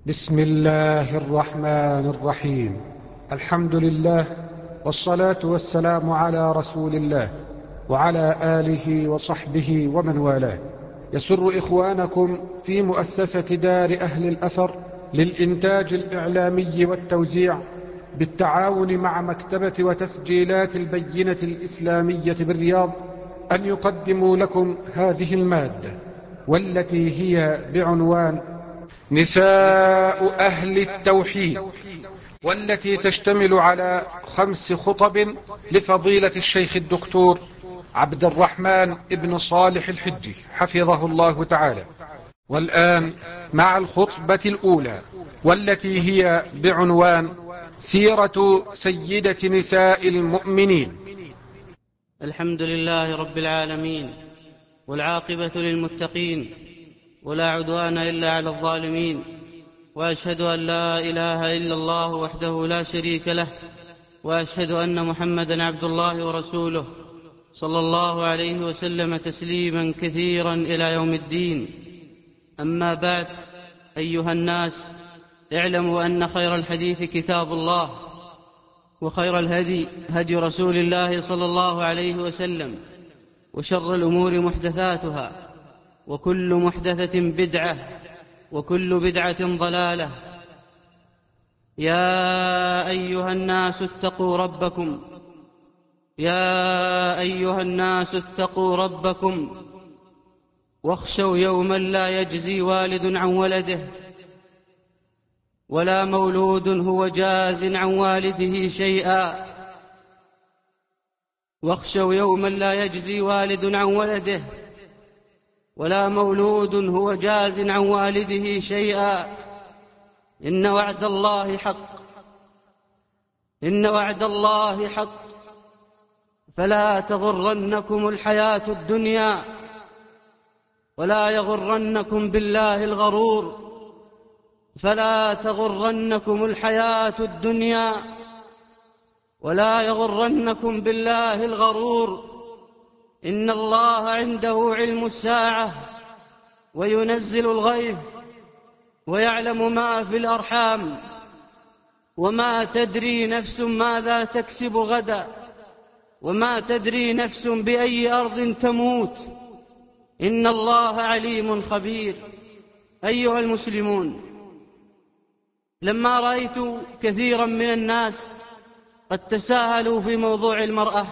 بسم الله الرحمن الرحيم. الحمد لله، والصلاة والسلام على رسول الله وعلى آله وصحبه ومن والاه. يسر إخوانكم في مؤسسة دار أهل الأثر للإنتاج الإعلامي والتوزيع بالتعاون مع مكتبة وتسجيلات البينة الإسلامية بالرياض أن يقدموا لكم هذه المادة، والتي هي بعنوان نساء أهل التوحيد، والتي تشتمل على 5 خطب لفضيلة الشيخ الدكتور عبد الرحمن ابن صالح الحجي حفظه الله تعالى. والآن مع الخطبة الأولى، والتي هي بعنوان سيرة سيدة نساء المؤمنين. الحمد لله رب العالمين، والعاقبة للمتقين، ولا عدوان إلا على الظالمين، وأشهد أن لا إله إلا الله وحده لا شريك له، وأشهد أن محمدًا عبد الله ورسوله، صلى الله عليه وسلم تسليمًا كثيرا إلى يوم الدين. أما بعد، أيها الناس، اعلموا أن خير الحديث كتاب الله، وخير الهدي هدي رسول الله صلى الله عليه وسلم، وشر الأمور محدثاتها، وكل محدثة بدعة، وكل بدعة ضلالة. يا أيها الناس اتقوا ربكم، يا أيها الناس اتقوا ربكم، واخشوا يوما لا يجزي والد عن ولده، ولا مولود هو جاز عن والده شيئا. واخشوا يوما لا يجزي والد عن ولده، ولا مولود هو جاز عن والده شيئا. إن وعد الله حق، إن وعد الله حق، فلا تغرنكم الحياة الدنيا، ولا يغرنكم بالله الغرور. فلا تغرنكم الحياة الدنيا، ولا يغرنكم بالله الغرور. إن الله عنده علم الساعة، وينزل الغيث، ويعلم ما في الأرحام، وما تدري نفس ماذا تكسب غدا، وما تدري نفس بأي أرض تموت. إن الله عليم خبير. أيها المسلمون، لما رأيت كثيرا من الناس قد تساهلوا في موضوع المرأة،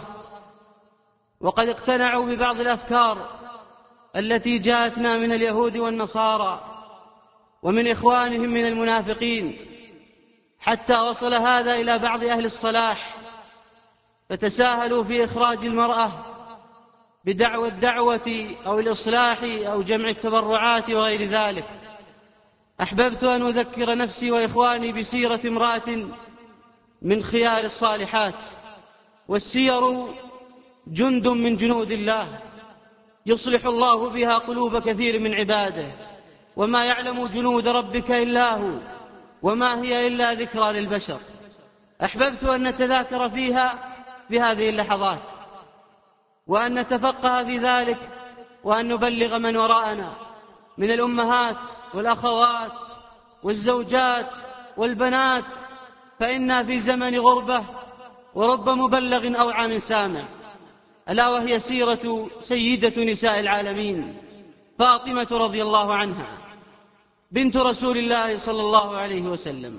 وقد اقتنعوا ببعض الأفكار التي جاءتنا من اليهود والنصارى ومن إخوانهم من المنافقين، حتى وصل هذا إلى بعض أهل الصلاح، فتساهلوا في إخراج المرأة بدعوى الدعوة أو الإصلاح أو جمع التبرعات وغير ذلك. أحببت أن أذكر نفسي وإخواني بسيرة امرأة من خيار الصالحات. والسير جند من جنود الله، يصلح الله بها قلوب كثير من عباده، وما يعلم جنود ربك إلا هو، وما هي إلا ذكرى للبشر. أحببت أن نتذاكر فيها في هذه اللحظات، وأن نتفقه في ذلك، وأن نبلغ من وراءنا من الأمهات والأخوات والزوجات والبنات، فإنا في زمن غربة، ورب مبلغ أوعى من سامع. ألا وهي سيرة سيدة نساء العالمين، فاطمة رضي الله عنها، بنت رسول الله صلى الله عليه وسلم.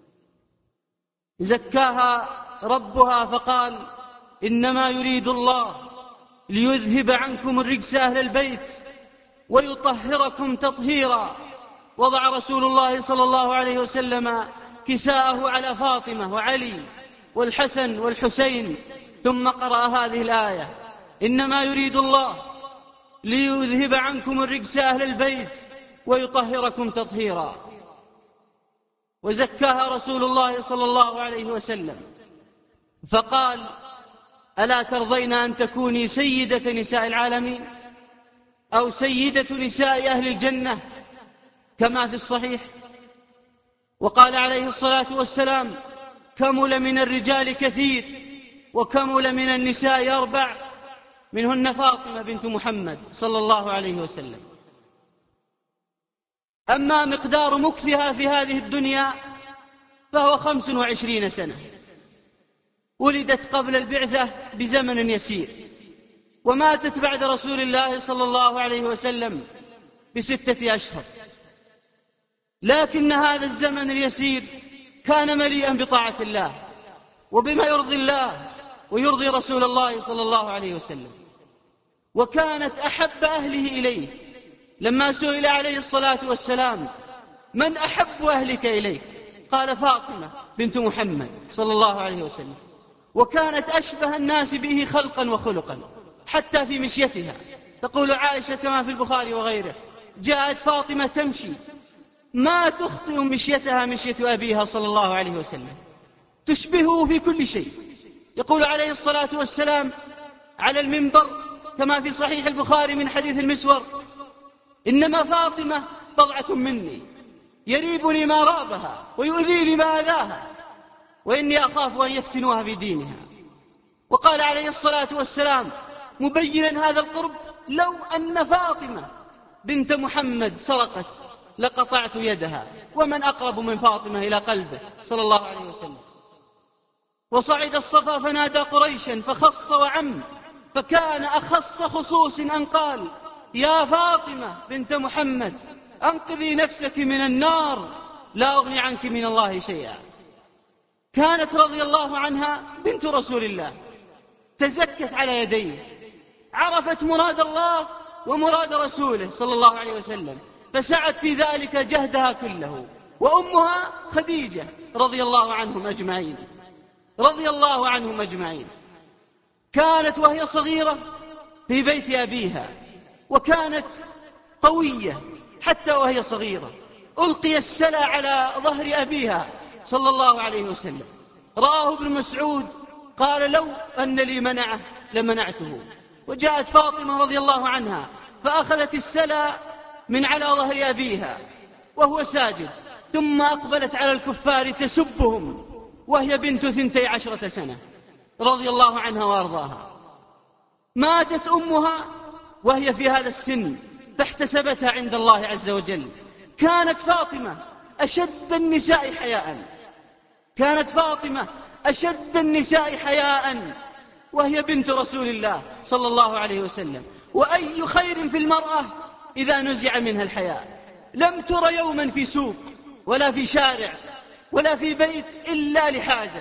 زكاها ربها فقال: إنما يريد الله ليذهب عنكم الرجس أهل البيت ويطهركم تطهيرا. وضع رسول الله صلى الله عليه وسلم كساءه على فاطمة وعلي والحسن والحسين، ثم قرأ هذه الآية: إنما يريد الله ليذهب عنكم الرجس أهل البيت ويطهركم تطهيرا. وزكاها رسول الله صلى الله عليه وسلم فقال: ألا ترضين أن تكوني سيدة نساء العالمين، أو سيدة نساء أهل الجنة كما في الصحيح؟ وقال عليه الصلاة والسلام: كمل من الرجال كثير، وكمل من النساء 4، منهن فاطمة بنت محمد صلى الله عليه وسلم. أما مقدار مكثها في هذه الدنيا فهو 25 سنة. ولدت قبل البعثة بزمن يسير، وماتت بعد رسول الله صلى الله عليه وسلم ب6 أشهر. لكن هذا الزمن اليسير كان مليئا بطاعة الله وبما يرضي الله ويرضي رسول الله صلى الله عليه وسلم. وكانت أحب أهله إليه لما سئل عليه الصلاة والسلام: من أحب أهلك إليك؟ قال: فاطمة بنت محمد صلى الله عليه وسلم. وكانت أشبه الناس به خلقا وخلقا حتى في مشيتها. تقول عائشة كما في البخاري وغيره: جاءت فاطمة تمشي ما تخطئ مشيتها مشية أبيها صلى الله عليه وسلم، تشبهه في كل شيء. يقول عليه الصلاة والسلام على المنبر كما في صحيح البخاري من حديث المسور: إنما فاطمة بضعة مني، يريبني ما رابها ويؤذيني ما أذاها، وإني أخاف أن يفتنوها في دينها. وقال عليه الصلاة والسلام مبينا هذا القرب: لو أن فاطمة بنت محمد سرقت لقطعت يدها، ومن أقرب من فاطمة إلى قلبه صلى الله عليه وسلم. وصعد الصفا فنادى قريشا فخص وعم، فكان أخص خصوص أن قال: يا فاطمة بنت محمد أنقذي نفسك من النار، لا أغني عنك من الله شيئا. كانت رضي الله عنها بنت رسول الله، تزكت على يديه، عرفت مراد الله ومراد رسوله صلى الله عليه وسلم، فسعت في ذلك جهدها كله. وأمها خديجة رضي الله عنهم أجمعين، رضي الله عنهم أجمعين. كانت وهي صغيرة في بيت أبيها، وكانت قوية حتى وهي صغيرة. ألقي السلى على ظهر أبيها صلى الله عليه وسلم، رآه ابن مسعود قال: لو أن لي منعه لمنعته. وجاءت فاطمة رضي الله عنها فأخذت السلى من على ظهر أبيها وهو ساجد، ثم أقبلت على الكفار تسبهم وهي بنت 12 سنة رضي الله عنها وأرضاها. ماتت أمها وهي في هذا السن فاحتسبتها عند الله عز وجل. كانت فاطمة أشد النساء حياء، كانت فاطمة أشد النساء حياء وهي بنت رسول الله صلى الله عليه وسلم. وأي خير في المرأة إذا نزع منها الحياء؟ لم تر يوما في سوق ولا في شارع ولا في بيت إلا لحاجة.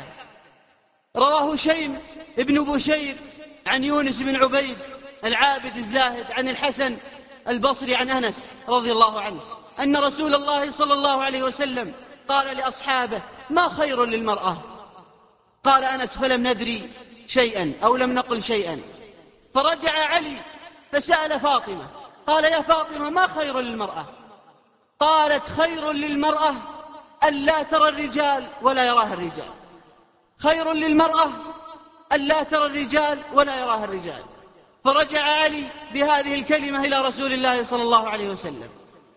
رواه شيم ابن بشير عن يونس بن عبيد العابد الزاهد عن الحسن البصري عن أنس رضي الله عنه أن رسول الله صلى الله عليه وسلم قال لأصحابه: ما خير للمرأة؟ قال أنس: فلم ندري شيئا أو لم نقل شيئا. فرجع علي فسأل فاطمة قال: يا فاطمة ما خير للمرأة؟ قالت: خير للمرأة ألا ترى الرجال ولا يراها الرجال. خير للمرأة ألا ترى الرجال ولا يراها الرجال. فرجع علي بهذه الكلمة إلى رسول الله صلى الله عليه وسلم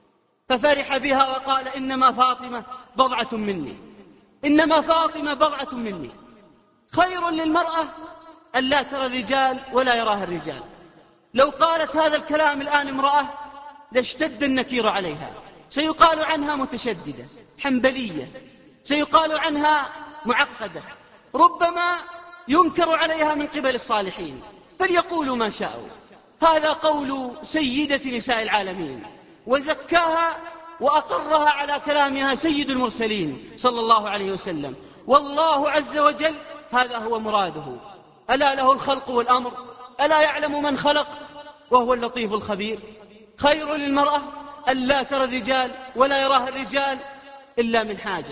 ففرح بها وقال: إنما فاطمة بضعة مني، إنما فاطمة بضعة مني. خير للمرأة ألا ترى الرجال ولا يراها الرجال. لو قالت هذا الكلام الآن امرأة لاشتد النكير عليها، سيقال عنها متشددة حنبلية، سيقال عنها معقدة، ربما ينكر عليها من قبل الصالحين، فليقولوا ما شاءوا. هذا قول سيدة نساء العالمين، وزكاها وأقرها على كلامها سيد المرسلين صلى الله عليه وسلم. والله عز وجل هذا هو مراده: ألا له الخلق والأمر، ألا يعلم من خلق وهو اللطيف الخبير. خير للمرأة ألا ترى الرجال ولا يراها الرجال إلا من حاجة.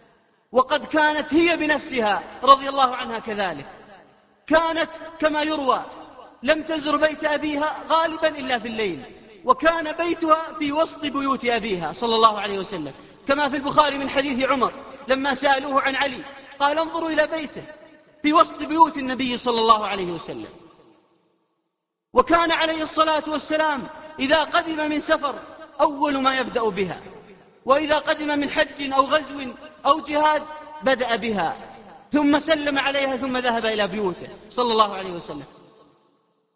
وقد كانت هي بنفسها رضي الله عنها كذلك، كانت كما يروى لم تزر بيت أبيها غالبا إلا في الليل، وكان بيتها في وسط بيوت أبيها صلى الله عليه وسلم، كما في البخاري من حديث عمر لما سألوه عن علي قال: انظروا إلى بيته في وسط بيوت النبي صلى الله عليه وسلم. وكان عليه الصلاة والسلام إذا قدم من سفر أول ما يبدأ بها، وإذا قدم من حج أو غزو أو جهاد بدأ بها، ثم سلم عليها ثم ذهب إلى بيوته صلى الله عليه وسلم.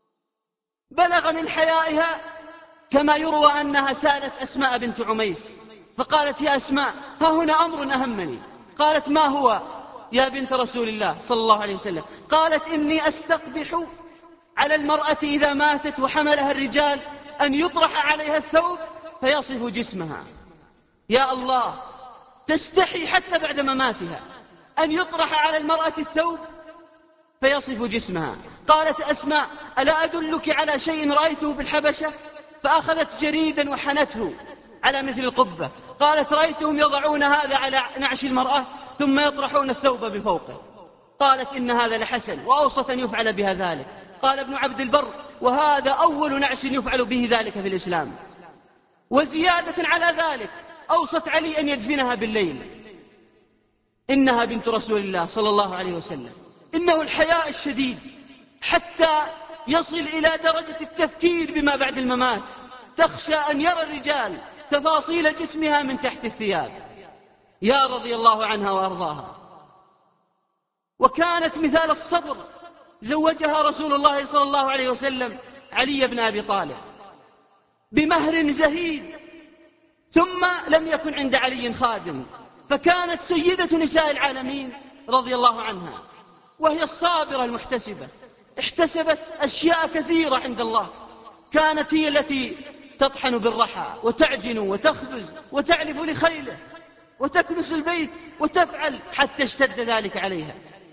بلغ من حيائها كما يروى أنها سالت أسماء بنت عميس فقالت يا أسماء ها هنا أمر أهمني. قالت ما هو يا بنت رسول الله صلى الله عليه وسلم؟ قالت إني أستقبح على المرأة إذا ماتت وحملها الرجال أن يطرح عليها الثوب فيصف جسمها. يا الله، تستحي حتى بعد مماتها أن يطرح على المرأة الثوب فيصف جسمها. قالت أسماء ألا أدلك على شيء رأيته بالحبشة؟ فأخذت جريدا وحنته على مثل القبة. قالت رأيتهم يضعون هذا على نعش المرأة ثم يطرحون الثوب بفوقه. قالت إن هذا لحسن وأوصت أن يفعل بها ذلك. قال ابن عبد البر وهذا أول نعش يفعل به ذلك في الإسلام. وزيادة على ذلك أوصت علي أن يدفنها بالليل. إنها بنت رسول الله صلى الله عليه وسلم. إنه الحياء الشديد حتى يصل إلى درجة التفكير بما بعد الممات. تخشى أن يرى الرجال تفاصيل جسمها من تحت الثياب. يا رضي الله عنها وأرضاها. وكانت مثال الصبر. زوجها رسول الله صلى الله عليه وسلم علي بن أبي طالب بمهر زهيد، ثم لم يكن عند علي خادم، فكانت سيدة نساء العالمين رضي الله عنها، وهي الصابرة المحتسبة. احتسبت أشياء كثيرة عند الله. كانت هي التي تطحن بالرحى وتعجن وتخبز وتعلف لخيله وتكنس البيت وتفعل حتى اشتد ذلك عليها.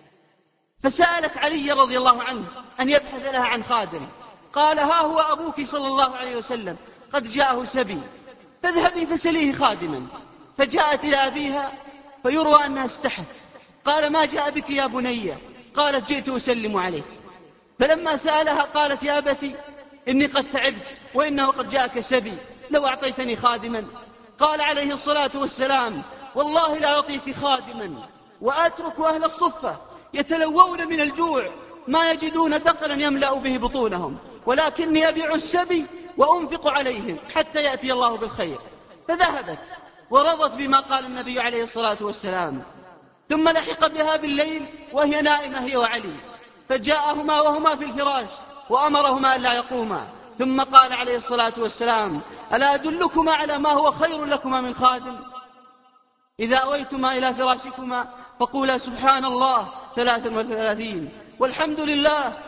فسألت علي رضي الله عنه أن يبحث لها عن خادم. قال ها هو أبوك صلى الله عليه وسلم قد جاءه سبي، فاذهبي فسليه خادما. فجاءت إلى أبيها فيروى أنها استحت. قال ما جاء بك يا بني؟ قالت جئت أسلم عليك. فلما سألها قالت يا أبتي إني قد تعبت وإنه قد جاءك سبي، لو أعطيتني خادما. قال عليه الصلاة والسلام والله لا أعطيك خادما وأترك أهل الصفة يتلوون من الجوع ما يجدون دقلا يملأ به بطونهم، ولكني أبيع السبي وأنفق عليهم حتى يأتي الله بالخير. فذهبت ورضت بما قال النبي عليه الصلاة والسلام. ثم لحق بها بالليل وهي نائمة هي وعلي، فجاءهما وهما في الفراش وأمرهما ألا يقوما. ثم قال عليه الصلاة والسلام ألا أدلكما على ما هو خير لكما من خادم؟ إذا أويتما إلى فراشكما فقولا سبحان الله 33 والحمد لله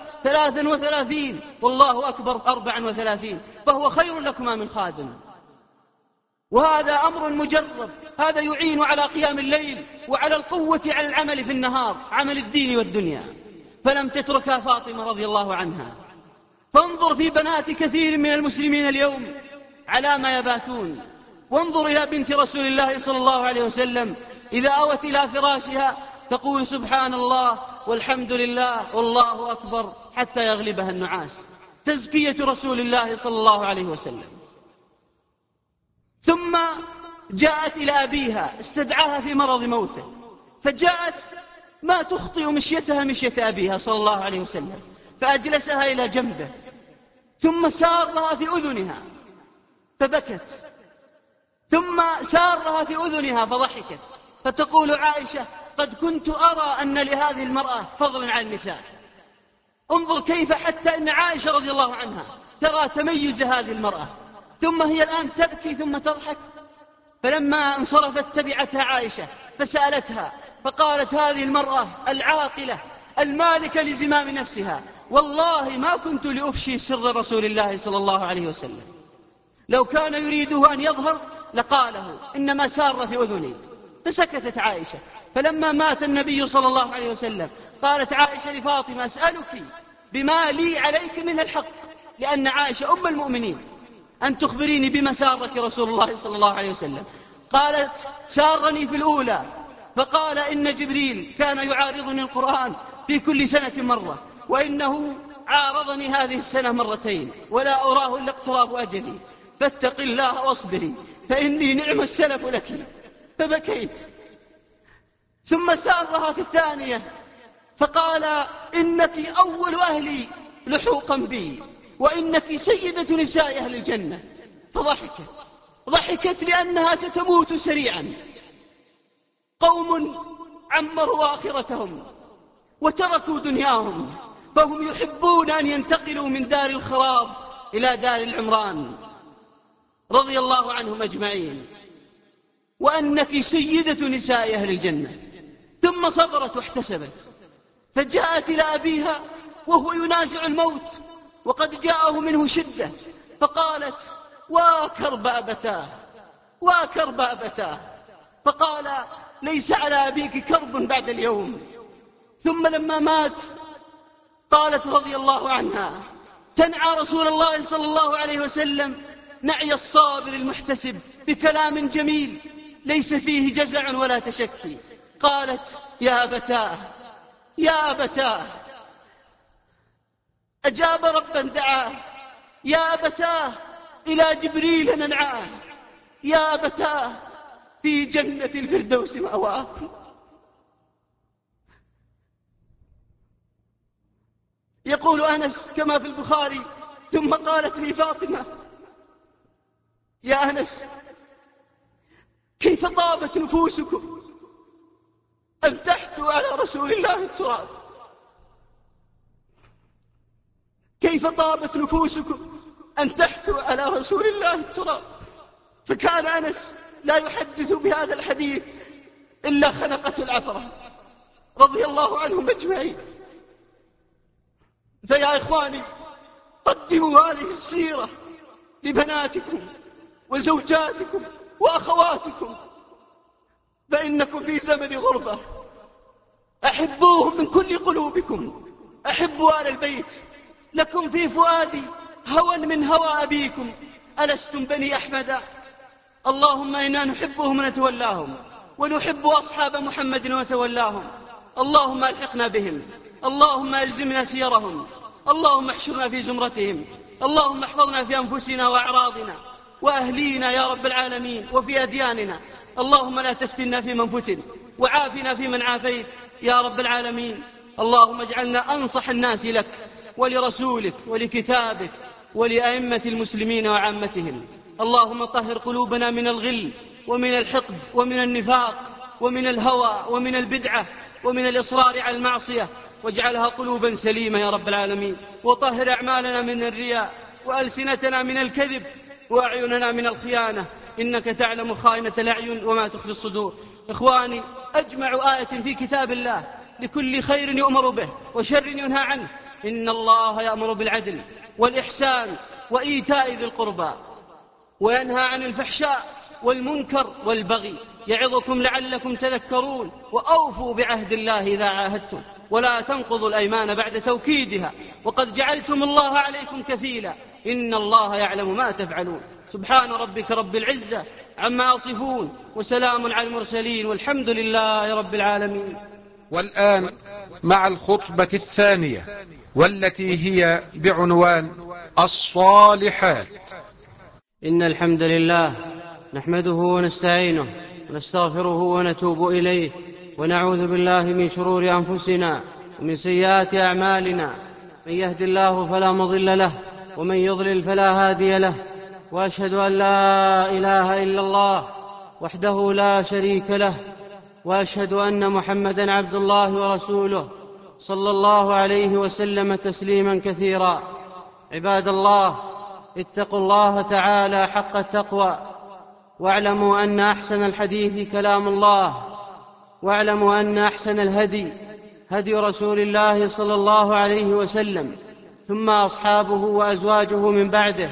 33 والله أكبر 34، فهو خير لكما من خادم. وهذا أمر مجرب. هذا يعين على قيام الليل وعلى القوة على العمل في النهار، عمل الدين والدنيا. فلم تتركها فاطمة رضي الله عنها. فانظر في بنات كثير من المسلمين اليوم على ما يباتون. وانظر إلى بنت رسول الله صلى الله عليه وسلم إذا أوت إلى فراشها تقول سبحان الله والحمد لله والله أكبر حتى يغلبها النعاس. تزكية رسول الله صلى الله عليه وسلم. ثم جاءت إلى أبيها استدعاها في مرض موته، فجاءت ما تخطئ مشيتها مشية أبيها صلى الله عليه وسلم، فأجلسها إلى جنبه ثم سارها في أذنها فبكت، ثم سارها في أذنها فضحكت، فتقول عائشة قد كنت أرى أن لهذه المرأة فضلا عن النساء. انظر كيف حتى إن عائشة رضي الله عنها ترى تميز هذه المرأة، ثم هي الآن تبكي ثم تضحك. فلما انصرفت تبعتها عائشة فسألتها فقالت هذه المرأة العاقلة المالكة لزمام نفسها والله ما كنت لأفشي سر رسول الله صلى الله عليه وسلم، لو كان يريده أن يظهر لقاله، إنما سار في أذني. فسكتت عائشة. فلما مات النبي صلى الله عليه وسلم قالت عائشة لفاطمة أسألك بما لي عليك من الحق، لأن عائشة أم المؤمنين، أن تخبريني بما سارك رسول الله صلى الله عليه وسلم. قالت سارني في الأولى فقال إن جبريل كان يعارضني القرآن في كل سنة مرة، وإنه عارضني هذه السنة مرتين ولا أراه إلا اقتراب أجلي، فاتق الله واصبري فإني نعم السلف لك. فبكيت. ثم سارها في الثانية فقال إنك أول أهلي لحوقا بي وإنك سيدة نساء أهل الجنة. ضحكت لأنها ستموت سريعا. قوم عمروا آخرتهم وتركوا دنياهم، فهم يحبون أن ينتقلوا من دار الخراب إلى دار العمران رضي الله عنهم أجمعين. وأنك سيدة نساء أهل الجنة. ثم صبرت واحتسبت، فجاءت إلى أبيها وهو ينازع الموت وقد جاءه منه شدة، فقالت: وكرب أبتاه وكرب أبتاه. فقال: ليس على أبيك كرب بعد اليوم. ثم لما مات قالت رضي الله عنها: تنعى رسول الله صلى الله عليه وسلم نعي الصابر المحتسب بكلام جميل ليس فيه جزع ولا تشكي. قالت: يا أبتاه يا أبتاه، أجاب ربا دعاه، يا أبتاه إلى جبريل ننعاه، يا أبتاه في جنة الفردوس مأواه. يقول أنس كما في البخاري: ثم قالت لي فاطمة: يا أنس، كيف طابت نفوسكم أن تحثوا على رسول الله التراب؟ كيف طابت نفوسكم أن تحثوا على رسول الله التراب؟ فكان أنس لا يحدث بهذا الحديث إلا خنقته العبرة رضي الله عنهم أجمعين. فيا إخواني، قدموا هذه السيرة لبناتكم وزوجاتكم وأخواتكم، فإنكم في زمن غربة. أحبوهم من كل قلوبكم، أحبوا آل البيت، لكم في فؤادي هوى من هوى أبيكم، ألستم بني أحمد؟ اللهم إنا نحبهم ونتولاهم، ونحب أصحاب محمد ونتولاهم. اللهم ألحقنا بهم، اللهم ألزمنا سيرهم، اللهم احشرنا في زمرتهم، اللهم احفظنا في أنفسنا وأعراضنا وأهلينا يا رب العالمين وفي أدياننا. اللهم لا تفتنا في من فتن، وعافنا في من عافيت يا رب العالمين. اللهم اجعلنا أنصح الناس لك ولرسولك ولكتابك ولأئمة المسلمين وعامتهم. اللهم طهر قلوبنا من الغل ومن الحقد ومن النفاق ومن الهوى ومن البدعة ومن الإصرار على المعصية، واجعلها قلوبا سليمة يا رب العالمين. وطهر أعمالنا من الرياء، وألسنتنا من الكذب، وأعيننا من الخيانة، إنك تعلم خائنة الأعين وما تخفي الصدور. إخواني، أجمع آية في كتاب الله لكل خير يؤمر به وشر ينهى عنه: إن الله يأمر بالعدل والإحسان وإيتاء ذي القربى وينهى عن الفحشاء والمنكر والبغي، يعظكم لعلكم تذكرون. وأوفوا بعهد الله إذا عاهدتم، ولا تنقضوا الأيمان بعد توكيدها، وقد جعلتم الله عليكم كفيلا، إن الله يعلم ما تفعلون. سبحان ربك رب العزة عما يصفون، وسلام على المرسلين، والحمد لله رب العالمين. والآن مع الخطبة الثانية، والتي هي بعنوان الصالحات. إن الحمد لله نحمده ونستعينه ونستغفره ونتوب إليه، ونعوذ بالله من شرور أنفسنا ومن سيئات أعمالنا. من يهد الله فلا مضل له، ومن يضلل فلا هادي له. وأشهد أن لا إله إلا الله وحده لا شريك له، وأشهد أن محمدًا عبد الله ورسوله صلى الله عليه وسلم تسليما كثيرا. عباد الله، اتقوا الله تعالى حق التقوى، واعلموا أن أحسن الحديث كلام الله، واعلموا أن أحسن الهدي هدي رسول الله صلى الله عليه وسلم، ثم أصحابه وأزواجه من بعده.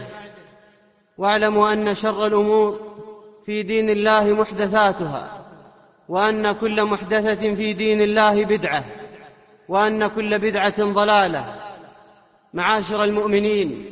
واعلموا أن شر الأمور في دين الله محدثاتها، وأن كل محدثة في دين الله بدعة، وأن كل بدعة ضلالة. معاشر المؤمنين،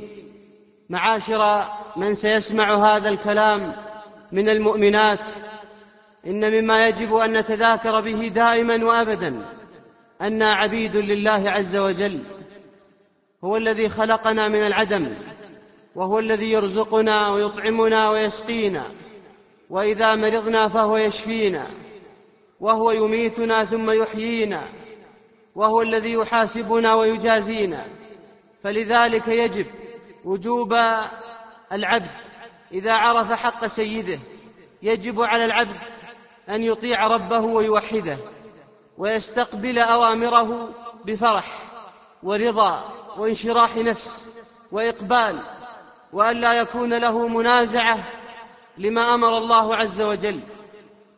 معاشر من سيسمع هذا الكلام من المؤمنات، إن مما يجب أن نتذاكر به دائما وأبدا أننا عبيد لله عز وجل. هو الذي خلقنا من العدم، وهو الذي يرزقنا ويطعمنا ويسقينا، وإذا مرضنا فهو يشفينا، وهو يميتنا ثم يحيينا، وهو الذي يحاسبنا ويجازينا. فلذلك يجب وجوب العبد إذا عرف حق سيده، يجب على العبد أن يطيع ربه ويوحده، ويستقبل أوامره بفرح ورضا وانشراح نفس وإقبال، وأن لا يكون له منازعة لما أمر الله عز وجل.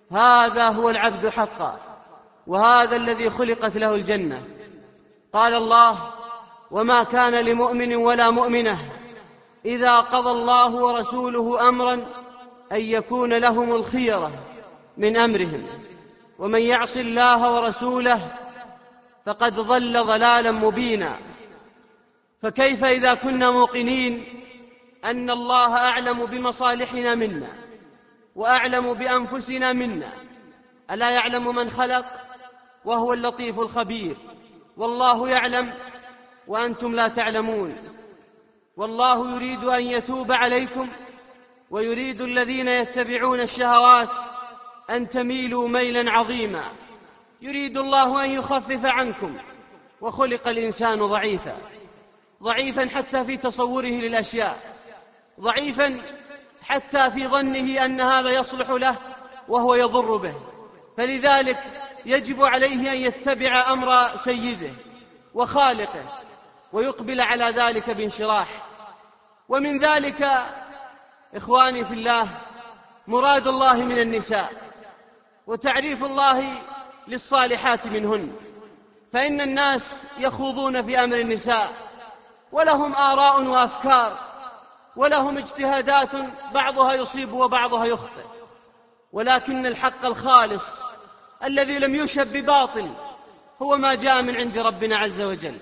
هذا هو العبد حقا، وهذا الذي خلقت له الجنة. قال الله: وما كان لمؤمن ولا مؤمنة إذا قضى الله ورسوله أمرا أن يكون لهم الخيرة من أمرهم، ومن يعص الله ورسوله فقد ضل ضلالا مبينا. فكيف إذا كنا موقنين أن الله أعلم بمصالحنا منا وأعلم بأنفسنا منا؟ ألا يعلم من خلق وهو اللطيف الخبير؟ والله يعلم وأنتم لا تعلمون. والله يريد أن يتوب عليكم، ويريد الذين يتبعون الشهوات أن تميلوا ميلا عظيما. يريد الله أن يخفف عنكم، وخلق الإنسان ضعيفا، ضعيفا حتى في تصوره للأشياء، ضعيفا حتى في ظنه أن هذا يصلح له وهو يضر به. فلذلك يجب عليه أن يتبع أمر سيده وخالقه ويقبل على ذلك بانشراح. ومن ذلك إخواني في الله مراد الله من النساء، وتعريف الله للصالحات منهن. فإن الناس يخوضون في أمر النساء، ولهم آراء وأفكار، ولهم اجتهادات بعضها يصيب وبعضها يخطئ، ولكن الحق الخالص الذي لم يشب بباطل هو ما جاء من عند ربنا عز وجل.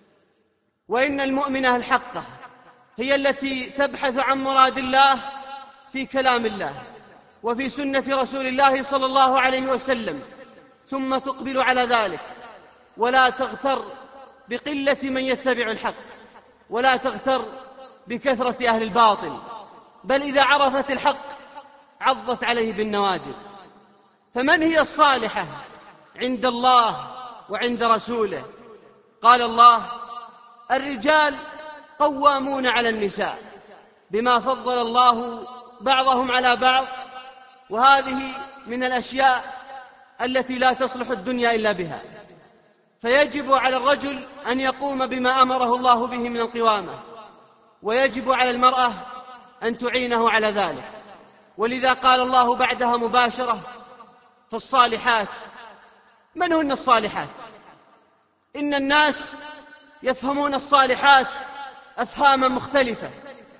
وإن المؤمنة الحقة هي التي تبحث عن مراد الله في كلام الله وفي سنة رسول الله صلى الله عليه وسلم، ثم تقبل على ذلك، ولا تغتر بقلة من يتبع الحق، ولا تغتر بكثرة أهل الباطل، بل إذا عرفت الحق عضت عليه بالنواجذ. فمن هي الصالحة عند الله وعند رسوله؟ قال الله: الرجال قوامون على النساء بما فضل الله بعضهم على بعض. وهذه من الأشياء التي لا تصلح الدنيا إلا بها. فيجب على الرجل أن يقوم بما أمره الله به من القوامة، ويجب على المرأة أن تعينه على ذلك. ولذا قال الله بعدها مباشرة: فالصالحات. من هن الصالحات؟ إن الناس يفهمون الصالحات أفهاما مختلفة.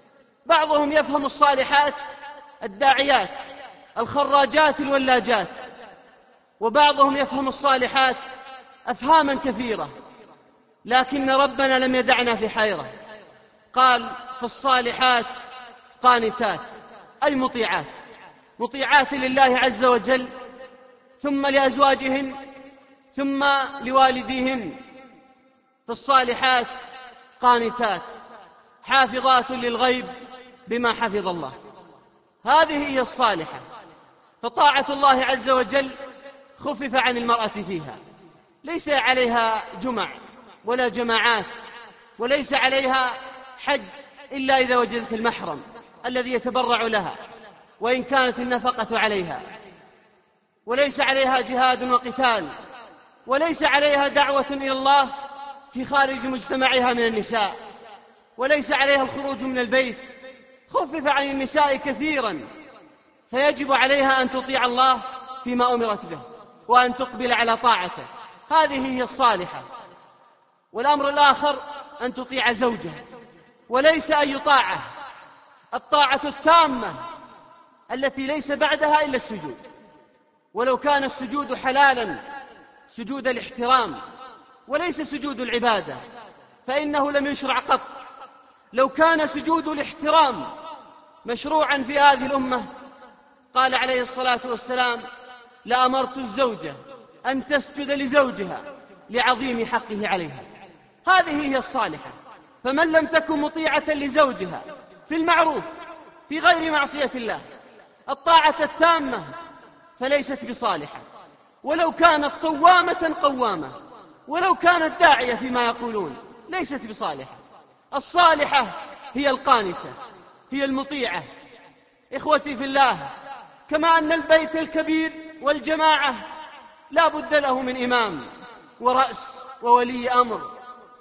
بعضهم يفهم الصالحات الداعيات الخراجات الولاجات، وبعضهم يفهم الصالحات أفهاما كثيرة. لكن ربنا لم يدعنا في حيرة، قال: فالصالحات قانتات، أي مطيعات، مطيعات لله عز وجل، ثم لأزواجهن، ثم لوالديهن. فالصالحات قانتات حافظات للغيب بما حفظ الله. هذه هي الصالحة. فطاعة الله عز وجل خفف عن المرأة فيها، ليس عليها جمع ولا جماعات، وليس عليها حج إلا إذا وجدت المحرم الذي يتبرع لها وإن كانت النفقة عليها، وليس عليها جهاد وقتال، وليس عليها دعوة إلى الله في خارج مجتمعها من النساء، وليس عليها الخروج من البيت. خفف عن النساء كثيرا، فيجب عليها أن تطيع الله فيما أمرت به وأن تقبل على طاعته. هذه هي الصالحة. والأمر الآخر أن تطيع زوجها، وليس أي طاعة، الطاعة التامة التي ليس بعدها إلا السجود. ولو كان السجود حلالا، سجود الاحترام وليس سجود العبادة، فإنه لم يشرع قط. لو كان سجود الاحترام مشروعا في هذه الأمة، قال عليه الصلاة والسلام: لأمرت الزوجة أن تسجد لزوجها لعظيم حقه عليها. هذه هي الصالحة. فمن لم تكن مطيعة لزوجها في المعروف في غير معصية الله الطاعة التامة فليست بصالحة، ولو كانت صوامة قوامة، ولو كانت داعية فيما يقولون، ليست بصالحة. الصالحة هي القانتة، هي المطيعة. إخوتي في الله، كما أن البيت الكبير والجماعة لا بد له من إمام ورأس وولي أمر،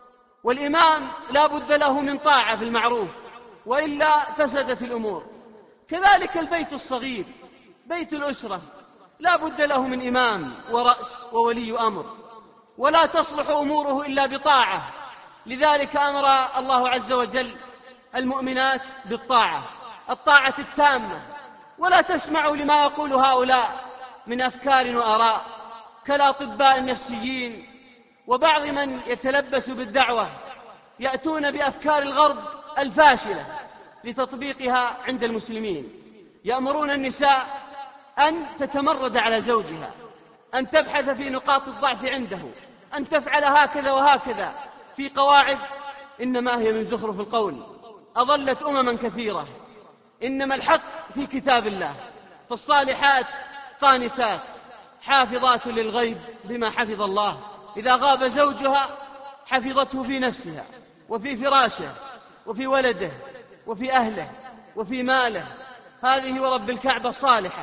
والإمام لا بد له من طاعة في المعروف، وإلا فسدت الأمور. كذلك البيت الصغير، بيت الأسرة، لا بد له من إمام ورأس وولي أمر، ولا تصلح أموره إلا بطاعة. لذلك أمر الله عز وجل المؤمنات بالطاعة، الطاعة التامة. ولا تسمعوا لما يقول هؤلاء من أفكار وآراء كالأطباء النفسيين وبعض من يتلبس بالدعوة، يأتون بأفكار الغرب الفاشلة لتطبيقها عند المسلمين. يأمرون النساء أن تتمرد على زوجها، أن تبحث في نقاط الضعف عنده، أن تفعل هكذا وهكذا في قواعد إنما هي من زخرف القول، أضلت أمما كثيرة. إنما الحق في كتاب الله. فالصالحات قانتات حافظات للغيب بما حفظ الله، إذا غاب زوجها حفظته في نفسها وفي فراشه وفي ولده وفي أهله وفي ماله. هذه ورب الكعبة صالحة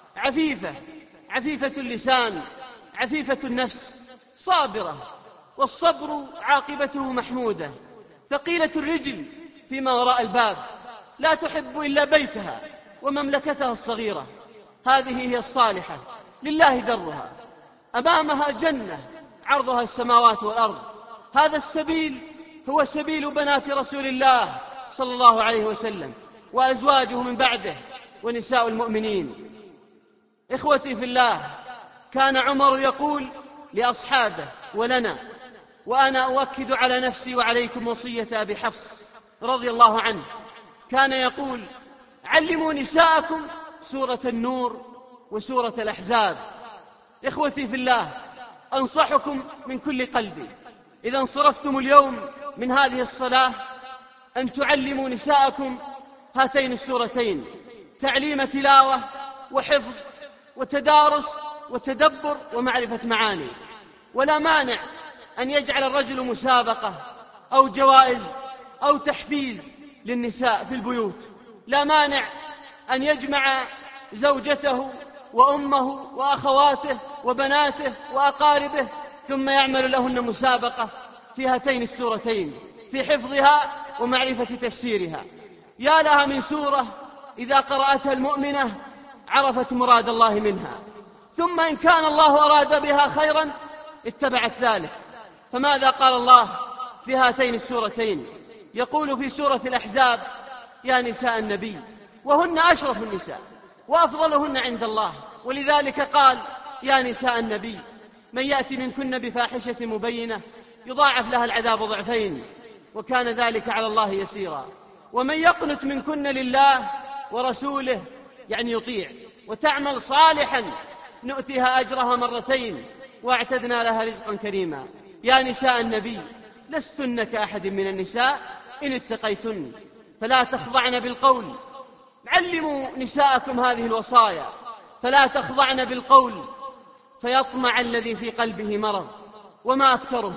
عفيفة اللسان، عفيفة النفس، صابرة، والصبر عاقبته محمودة، ثقيلة الرجل فيما وراء الباب، لا تحب إلا بيتها ومملكتها الصغيرة. هذه هي الصالحة لله درها، أمامها جنة عرضها السماوات والأرض. هذا السبيل هو سبيل بنات رسول الله صلى الله عليه وسلم وأزواجه من بعده ونساء المؤمنين. إخوتي في الله، كان عمر يقول لأصحابه ولنا، وأنا أؤكد على نفسي وعليكم وصية أبي حفص رضي الله عنه، كان يقول: علموا نساءكم سورة النور وسورة الأحزاب. إخوتي في الله، أنصحكم من كل قلبي إذا انصرفتم اليوم من هذه الصلاة أن تعلموا نساءكم هاتين السورتين، تعليم تلاوة وحفظ وتدارس وتدبر ومعرفة معاني. ولا مانع أن يجعل الرجل مسابقة أو جوائز أو تحفيز للنساء في البيوت، لا مانع أن يجمع زوجته وأمه وأخواته وبناته وأقاربه ثم يعمل لهن مسابقة في هاتين السورتين في حفظها ومعرفة تفسيرها. يا لها من سورة إذا قرأتها المؤمنة عرفت مراد الله منها، ثم إن كان الله أراد بها خيرا اتبعت ذلك. فماذا قال الله في هاتين السورتين؟ يقول في سورة الأحزاب: يا نساء النبي، وهن أشرف النساء وأفضلهن عند الله، ولذلك قال: يا نساء النبي من يأتي منكن بفاحشة مبينة يضاعف لها العذاب ضعفين وكان ذلك على الله يسيرا. ومن يقنت منكن لله ورسوله، يعني يطيع، وتعمل صالحا نؤتها أجرها مرتين واعتدنا لها رزقا كريما. يا نساء النبي لستن كأحد من النساء إن اتقيتن فلا تخضعن بالقول. علموا نساءكم هذه الوصايا، فلا تخضعن بالقول فيطمع الذي في قلبه مرض. وما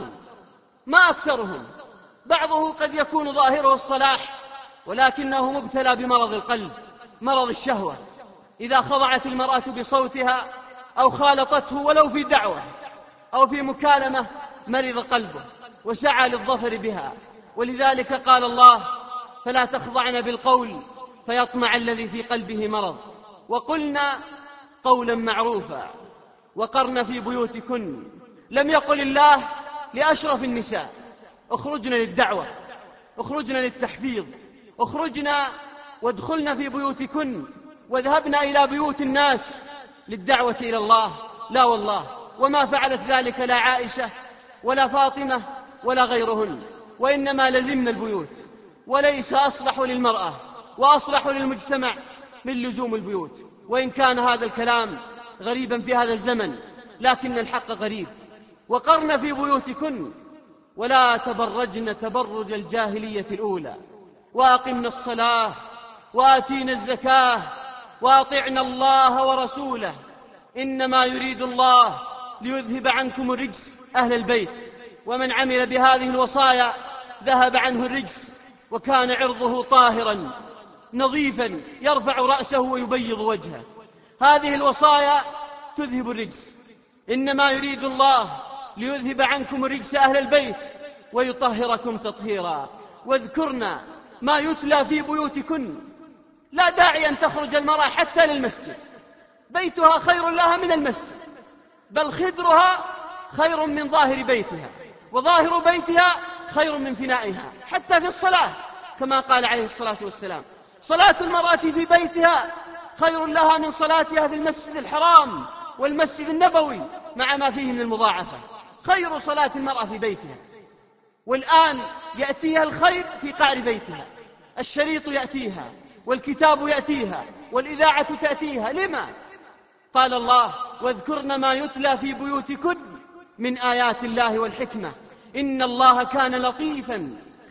أكثرهم بعضه قد يكون ظاهره الصلاح ولكنه مبتلى بمرض القلب، مرض الشهوة. إذا خضعت المرأة بصوتها أو خالطته ولو في دعوة أو في مكالمة مرض قلبه وسعى للظفر بها. ولذلك قال الله: فلا تخضعن بالقول فيطمع الذي في قلبه مرض. وقلنا قولا معروفا وقرن في بيوتكن. لم يقل الله لأشرف النساء: اخرجن للدعوة، اخرجن للتحفيظ، اخرجنا وادخلن في بيوتكن واذهبنا إلى بيوت الناس للدعوة إلى الله. لا والله، وما فعلت ذلك لا عائشة ولا فاطمة ولا غيرهن، وإنما لزمنا البيوت. وليس أصلح للمرأة وأصلح للمجتمع من لزوم البيوت، وإن كان هذا الكلام غريبا في هذا الزمن لكن الحق غريب. وقرن في بيوتكن ولا تبرجن تبرج الجاهلية الأولى وأقمنا الصلاة وآتينا الزكاة وأطعنا الله ورسوله إنما يريد الله ليذهب عنكم الرجس أهل البيت. ومن عمل بهذه الوصايا ذهب عنه الرجس وكان عرضه طاهرا نظيفا يرفع رأسه ويبيض وجهه. هذه الوصايا تذهب الرجس. إنما يريد الله ليذهب عنكم الرجس أهل البيت ويطهركم تطهيرا. واذكرنا ما يتلى في بيوتكن. لا داعي أن تخرج المرأة حتى للمسجد بيتها خير لها من المسجد، بل خدرها خير من ظاهر بيتها، وظاهر بيتها خير من فنائها، حتى في الصلاة كما قال عليه الصلاة والسلام: صلاة المرأة في بيتها خير لها من صلاتها في المسجد الحرام والمسجد النبوي مع ما فيه من المضاعفة. خير صلاة المرأة في بيتها. والآن يأتيها الخير في قعر بيتها، الشريط يأتيها، والكتاب يأتيها، والإذاعة تأتيها. لما؟ قال الله: واذكرن ما يتلى في بيوتكن من آيات الله والحكمة إن الله كان لطيفا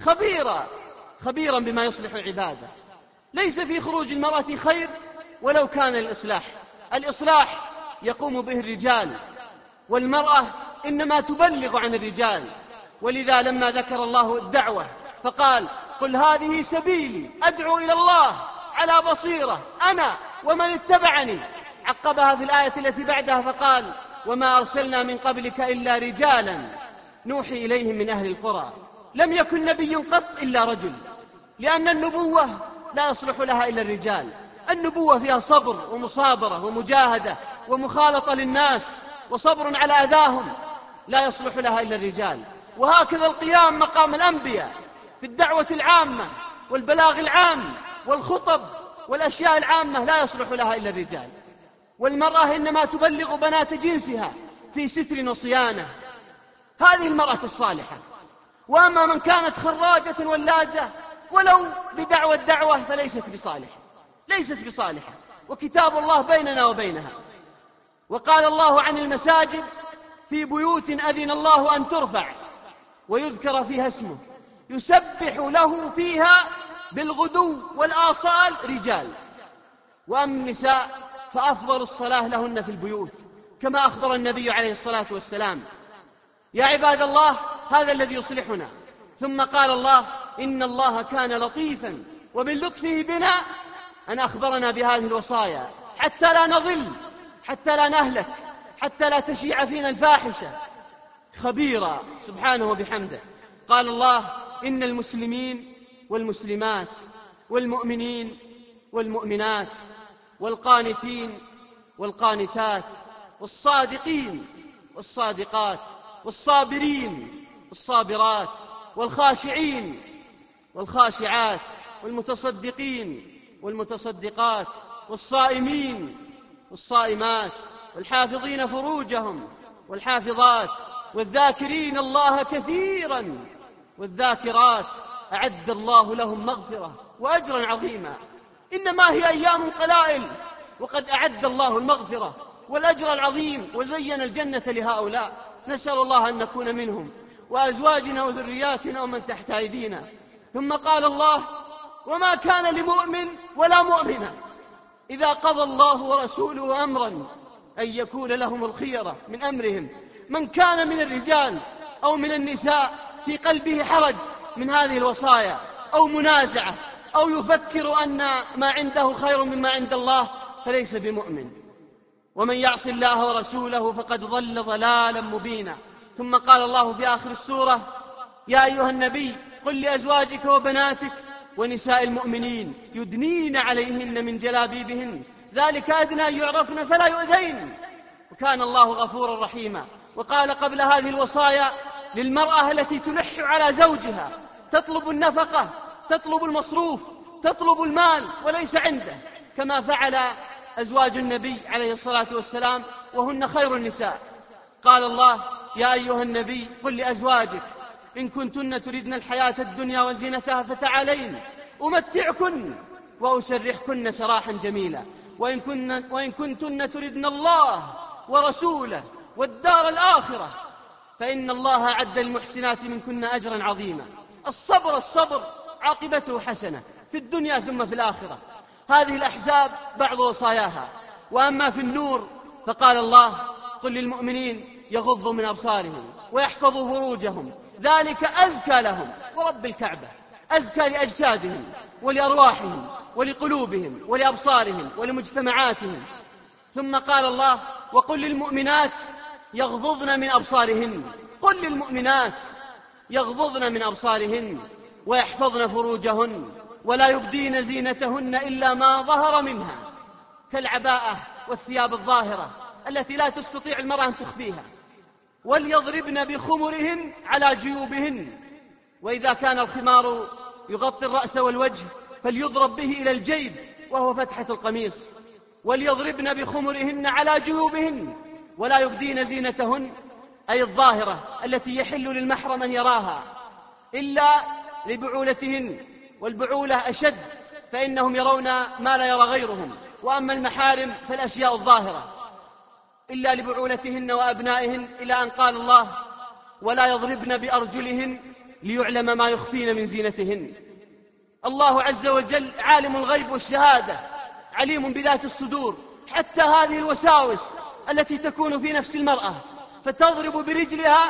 خبيرا بما يصلح العبادة. ليس في خروج المرأة خير ولو كان الإصلاح يقوم به الرجال، والمرأة إنما تبلغ عن الرجال. ولذا لما ذكر الله الدعوة فقال: قل هذه سبيلي أدعو إلى الله على بصيرة أنا ومن اتبعني. عقبها في الآية التي بعدها فقال: وما أرسلنا من قبلك إلا رجالا نوحي إليهم من أهل القرى. لم يكن نبي قط إلا رجل، لأن النبوة لا يصلح لها إلا الرجال. النبوة فيها صبر ومصابرة ومجاهدة ومخالطة للناس وصبر على أذاهم، لا يصلح لها إلا الرجال. وهكذا القيام مقام الأنبياء في الدعوة العامة والبلاغ العام والخطب والأشياء العامة لا يصلح لها إلا الرجال. والمرأة إنما تبلغ بنات جنسها في ستر وصيانة. هذه المرأة الصالحة. وأما من كانت خراجة ولاجة ولو دعوة ليست بصالحة. وكتاب الله بيننا وبينها. وقال الله عن المساجد: في بيوت أذن الله أن ترفع ويذكر فيها اسمه يسبح له فيها بالغدو والآصال رجال. وأما النساء فأفضل الصلاة لهن في البيوت، كما أخبر النبي عليه الصلاة والسلام. يا عباد الله، هذا الذي يصلحنا. ثم قال الله: إن الله كان لطيفا، ومن لطفه بنا أن أخبرنا بهذه الوصايا حتى لا نضل، حتى لا نهلك، حتى لا تشيع فينا الفاحشة. خبيرا سبحانه وبحمده. قال الله: إن المسلمين والمسلمات والمؤمنين والمؤمنات والقانتين والقانتات والصادقين والصادقات والصابرين والصابرات والخاشعين والخاشعات والمتصدقين والمتصدقات والصائمين والصائمات والحافظين فروجهم والحافظات والذاكرين الله كثيرا والذاكرات أعد الله لهم مغفرة وأجرا عظيما. إنما هي أيام قلائل وقد أعد الله المغفرة والأجر العظيم وزين الجنة لهؤلاء. نسأل الله أن نكون منهم، وأزواجنا وذرياتنا ومن تحت أيدينا. ثم قال الله: وما كان لمؤمن ولا مؤمنة إذا قضى الله ورسوله أمرا أن يكون لهم الخيرة من أمرهم. من كان من الرجال أو من النساء في قلبه حرج من هذه الوصايا أو منازعة أو يفكر أن ما عنده خير مما عند الله فليس بمؤمن. ومن يعص الله ورسوله فقد ضل ضلالا مبينا. ثم قال الله في آخر السورة: يا أيها النبي قل لأزواجك وبناتك ونساء المؤمنين يدنين عليهن من جلابيبهن ذلك أدنى أن يعرفن فلا يؤذين وكان الله غفورا رحيما. وقال قبل هذه الوصايا للمرأة التي تلح على زوجها، تطلب النفقة، تطلب المصروف، تطلب المال وليس عنده، كما فعل أزواج النبي عليه الصلاة والسلام وهن خير النساء. قال الله: يا أيها النبي قل لأزواجك إن كنتن تردن الحياة الدنيا وزينتها فتعالين أمتعكن وأسرحكن سراحا جميلا وإن كنتن تردن الله ورسوله والدار الآخرة فإن الله أعد للمحسنات منكن أجرا عظيما. الصبر عاقبته حسنة في الدنيا ثم في الآخرة. هذه الأحزاب بعض وصاياها. وأما في النور فقال الله: قل للمؤمنين يغضوا من أبصارهم ويحفظوا فروجهم ذلك أزكى لهم ورب الكعبة، أزكى لأجسادهم ولأرواحهم ولقلوبهم ولأبصارهم ولمجتمعاتهم. ثم قال الله: وقل للمؤمنات يغضضن من أبصارهن. قل للمؤمنات يغضضن من أبصارهن ويحفظن فروجهن ولا يبدين زينتهن إلا ما ظهر منها كالعباءة والثياب الظاهرة التي لا تستطيع المرأة أن تخفيها. وليضربن بخمرهن على جيوبهن، وإذا كان الخمار يغطي الرأس والوجه فليضرب به إلى الجيب وهو فتحة القميص. وليضربن بخمرهن على جيوبهن ولا يبدين زينتهن، أي الظاهرة التي يحل للمحرم أن يراها، إلا لبعولتهن، والبعولة أشد فإنهم يرون ما لا يرى غيرهم. وأما المحارم فالأشياء الظاهرة إلا لبعولتهن وأبنائهن، إلى أن قال الله: ولا يضربن بأرجلهن ليعلم ما يخفين من زينتهن. الله عز وجل عالم الغيب والشهادة، عليم بذات الصدور، حتى هذه الوساوس التي تكون في نفس المرأة فتضرب برجلها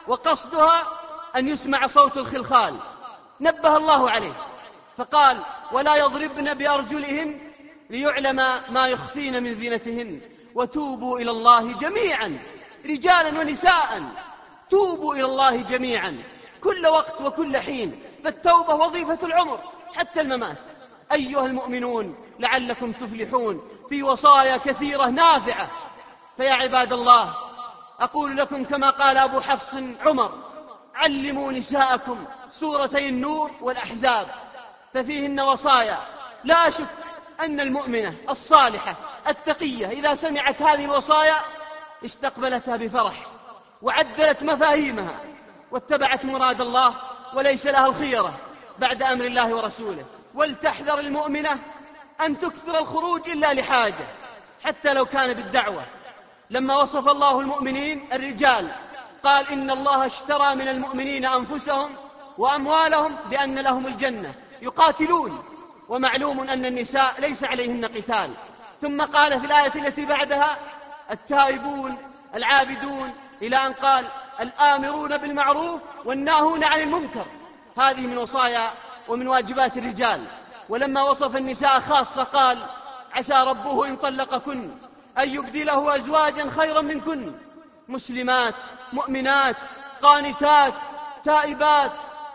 وقصدها أن يسمع صوت الخلخال، نبه الله عليه فقال: ولا يضربن بأرجلهن ليعلم ما يخفين من زينتهن وتوبوا إلى الله جميعا، رجالا ونساء، توبوا إلى الله جميعا كل وقت وكل حين، فالتوبة وظيفة العمر حتى الممات. أيها المؤمنون لعلكم تفلحون، في وصايا كثيرة نافعة. فيا عباد الله، أقول لكم كما قال أبو حفص عمر: علموا نساءكم سورتي النور والأحزاب، ففيهن وصايا لا شك أن المؤمنة الصالحة التقية إذا سمعت هذه الوصايا استقبلتها بفرح وعدلت مفاهيمها واتبعت مراد الله، وليس لها الخيرة بعد أمر الله ورسوله. ولتحذر المؤمنة أن تكثر الخروج إلا لحاجة، حتى لو كان بالدعوة. لما وصف الله المؤمنين الرجال قال: إن الله اشترى من المؤمنين أنفسهم وأموالهم بأن لهم الجنة يقاتلون، ومعلوم أن النساء ليس عليهن قتال. ثم قال في الآية التي بعدها: التائبون العابدون، إلى أن قال: الآمرون بالمعروف والناهون عن المنكر. هذه من وصايا ومن واجبات الرجال. ولما وصف النساء خاصة قال: عسى ربه إن طلقكن أن يبدله أزواجا خيرا منكن، مسلمات مؤمنات قانتات تائبات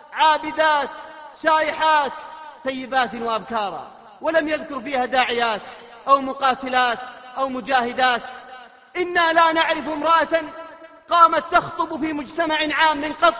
عابدات سائحات ثيبات وأبكارا. ولم يذكر فيها داعيات أو مقاتلات أو مجاهدات. إنا لا نعرف امرأة قامت تخطب في مجتمع عام قط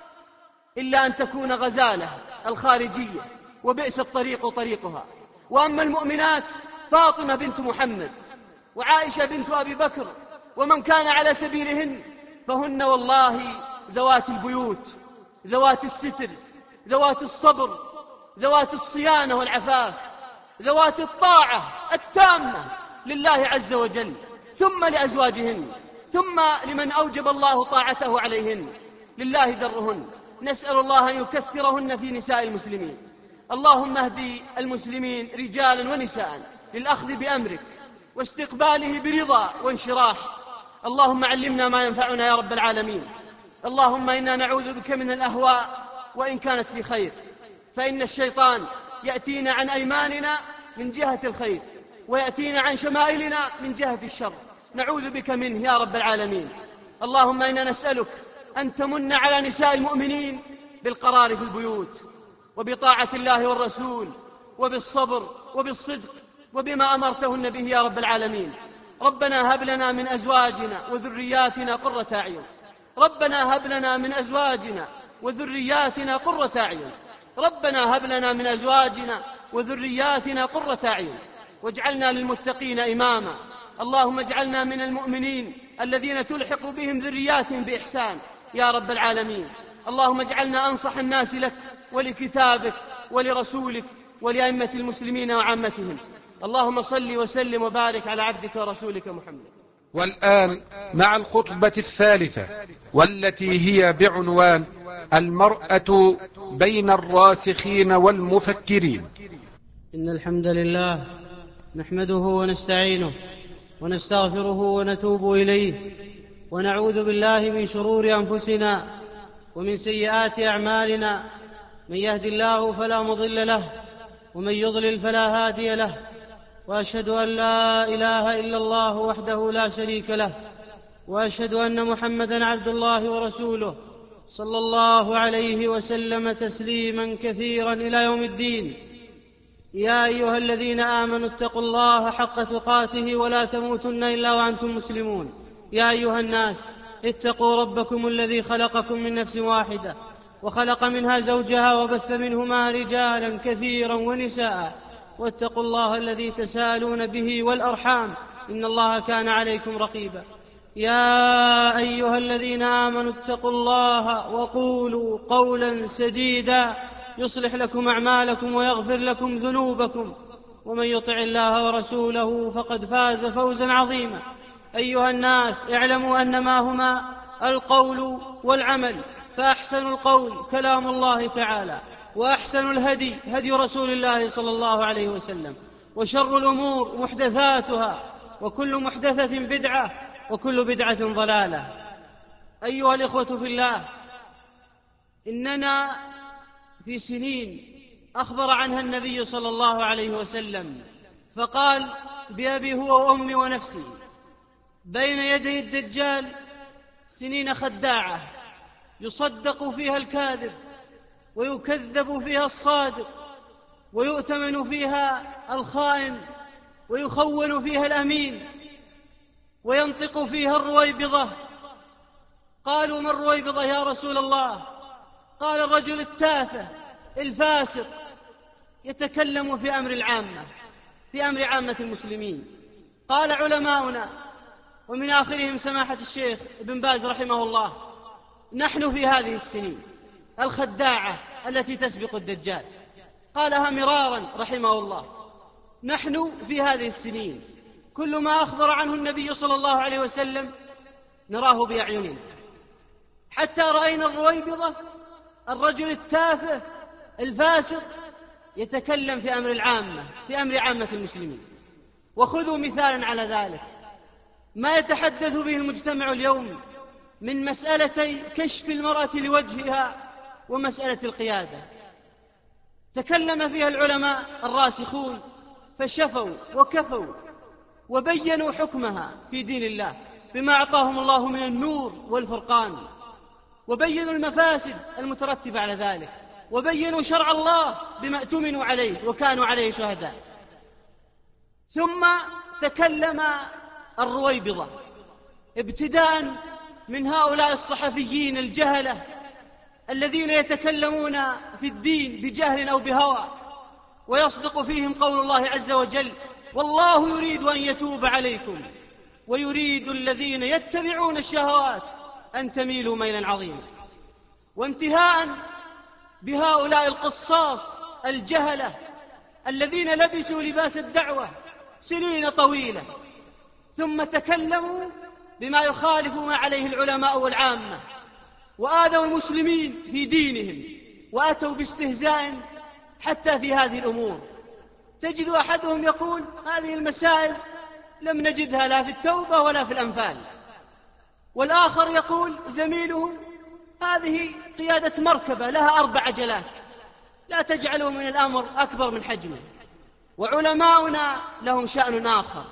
إلا أن تكون غزالة الخارجية، وبئس الطريق طريقها. وأما المؤمنات فاطمة بنت محمد وعائشة بنت أبي بكر ومن كان على سبيلهن، فهن والله ذوات البيوت، ذوات الستر، ذوات الصبر، ذوات الصيانة والعفاف، ذوات الطاعة التامة لله عز وجل، ثم لأزواجهن، ثم لمن أوجب الله طاعته عليهن، لله درهن. نسأل الله أن يكثرهن في نساء المسلمين. اللهم اهدي المسلمين رجالا ونساء للأخذ بأمرك واستقباله برضا وانشراح. اللهم علمنا ما ينفعنا يا رب العالمين. اللهم إنا نعوذ بك من الأهواء وإن كانت في خير، فإن الشيطان يأتينا عن أيماننا من جهة الخير ويأتينا عن شمائلنا من جهة الشر، نعوذ بك منه يا رب العالمين. اللهم إنا نسألك أن تمن على نساء المؤمنين بالقرار في البيوت وبطاعة الله والرسول وبالصبر وبالصدق وبما أمرتهن به يا رب العالمين. ربنا هب لنا من أزواجنا وذرياتنا قرة أعين، ربنا هب لنا من أزواجنا وذرياتنا قرة أعين، ربنا هب لنا من أزواجنا وذرياتنا قرة أعين، واجعلنا للمتقين إماما. اللهم اجعلنا من المؤمنين الذين تلحق بهم ذرياتهم بإحسان يا رب العالمين. اللهم اجعلنا أنصح الناس لك ولكتابك ولرسولك ولأئمة المسلمين وعامتهم. اللهم صل وسلم وبارك على عبدك ورسولك محمد. والآن مع الخطبة الثالثة، والتي هي بعنوان المرأة بين الراسخين والمفكرين. إن الحمد لله نحمده ونستعينه ونستغفره ونتوب إليه، ونعوذ بالله من شرور أنفسنا ومن سيئات أعمالنا. من يهد الله فلا مضل له، ومن يضلل فلا هادي له، وأشهد أن لا إله إلا الله وحده لا شريك له، وأشهد أن محمدًا عبد الله ورسوله صلى الله عليه وسلم تسليما كثيرا إلى يوم الدين. يا أيها الذين آمنوا اتقوا الله حق تقاته ولا تموتن إلا وأنتم مسلمون. يا أيها الناس اتقوا ربكم الذي خلقكم من نفس واحدة وخلق منها زوجها وبث منهما رجالا كثيرا ونساء، واتقوا الله الذي تساءلون به والأرحام إن الله كان عليكم رقيبا. يا أيها الذين آمنوا اتقوا الله وقولوا قولا سديدا يصلح لكم أعمالكم ويغفر لكم ذنوبكم، ومن يطع الله ورسوله فقد فاز فوزا عظيما. أيها الناس اعلموا أنما هما القول والعمل، فأحسن القول كلام الله تعالى، وأحسن الهدي هدي رسول الله صلى الله عليه وسلم، وشر الأمور محدثاتها، وكل محدثة بدعة، وكل بدعة ضلالة. أيها الإخوة في الله، إننا في سنين أخبر عنها النبي صلى الله عليه وسلم فقال: بأبي هو وأمي ونفسي، بين يدي الدجال سنين خداعة يصدق فيها الكاذب ويكذب فيها الصادق ويؤتمن فيها الخائن ويخون فيها الأمين وينطق فيها الرويبضة. قالوا: ما الرويبضة يا رسول الله؟ قال: الرجل التافه الفاسق يتكلم في أمر العامة، في أمر عامة المسلمين. قال علماؤنا ومن آخرهم سماحة الشيخ ابن باز رحمه الله: نحن في هذه السنين الخداعة التي تسبق الدجال. قالها مرارا رحمه الله: نحن في هذه السنين كل ما أخبر عنه النبي صلى الله عليه وسلم نراه بأعيننا، حتى رأينا الرويبضة الرجل التافه الفاسق يتكلم في أمر العامة، في أمر عامة المسلمين. وخذوا مثالا على ذلك ما يتحدث به المجتمع اليوم من مسألتي كشف المرأة لوجهها ومسألة القيادة. تكلم فيها العلماء الراسخون فشفوا وكفوا وبينوا حكمها في دين الله بما أعطاهم الله من النور والفرقان، وبينوا المفاسد المترتبة على ذلك، وبينوا شرع الله بما اؤتمنوا عليه وكانوا عليه شهداء. ثم تكلم الرويبضة ابتداء من هؤلاء الصحفيين الجهلة الذين يتكلمون في الدين بجهل أو بهوى، ويصدق فيهم قول الله عز وجل: والله يريد أن يتوب عليكم ويريد الذين يتبعون الشهوات أن تميلوا ميلا عظيما. وانتهاء بهؤلاء القصاص الجهلة الذين لبسوا لباس الدعوة سنين طويلة، ثم تكلموا بما يخالف ما عليه العلماء والعامة، وآذوا المسلمين في دينهم، وأتوا باستهزاء حتى في هذه الأمور. تجد أحدهم يقول: هذه المسائل لم نجدها لا في التوبة ولا في الأنفال. والآخر يقول زميله: هذه قيادة مركبة لها 4 عجلات، لا تجعلوا من الأمر أكبر من حجمه. وعلماؤنا لهم شأن آخر.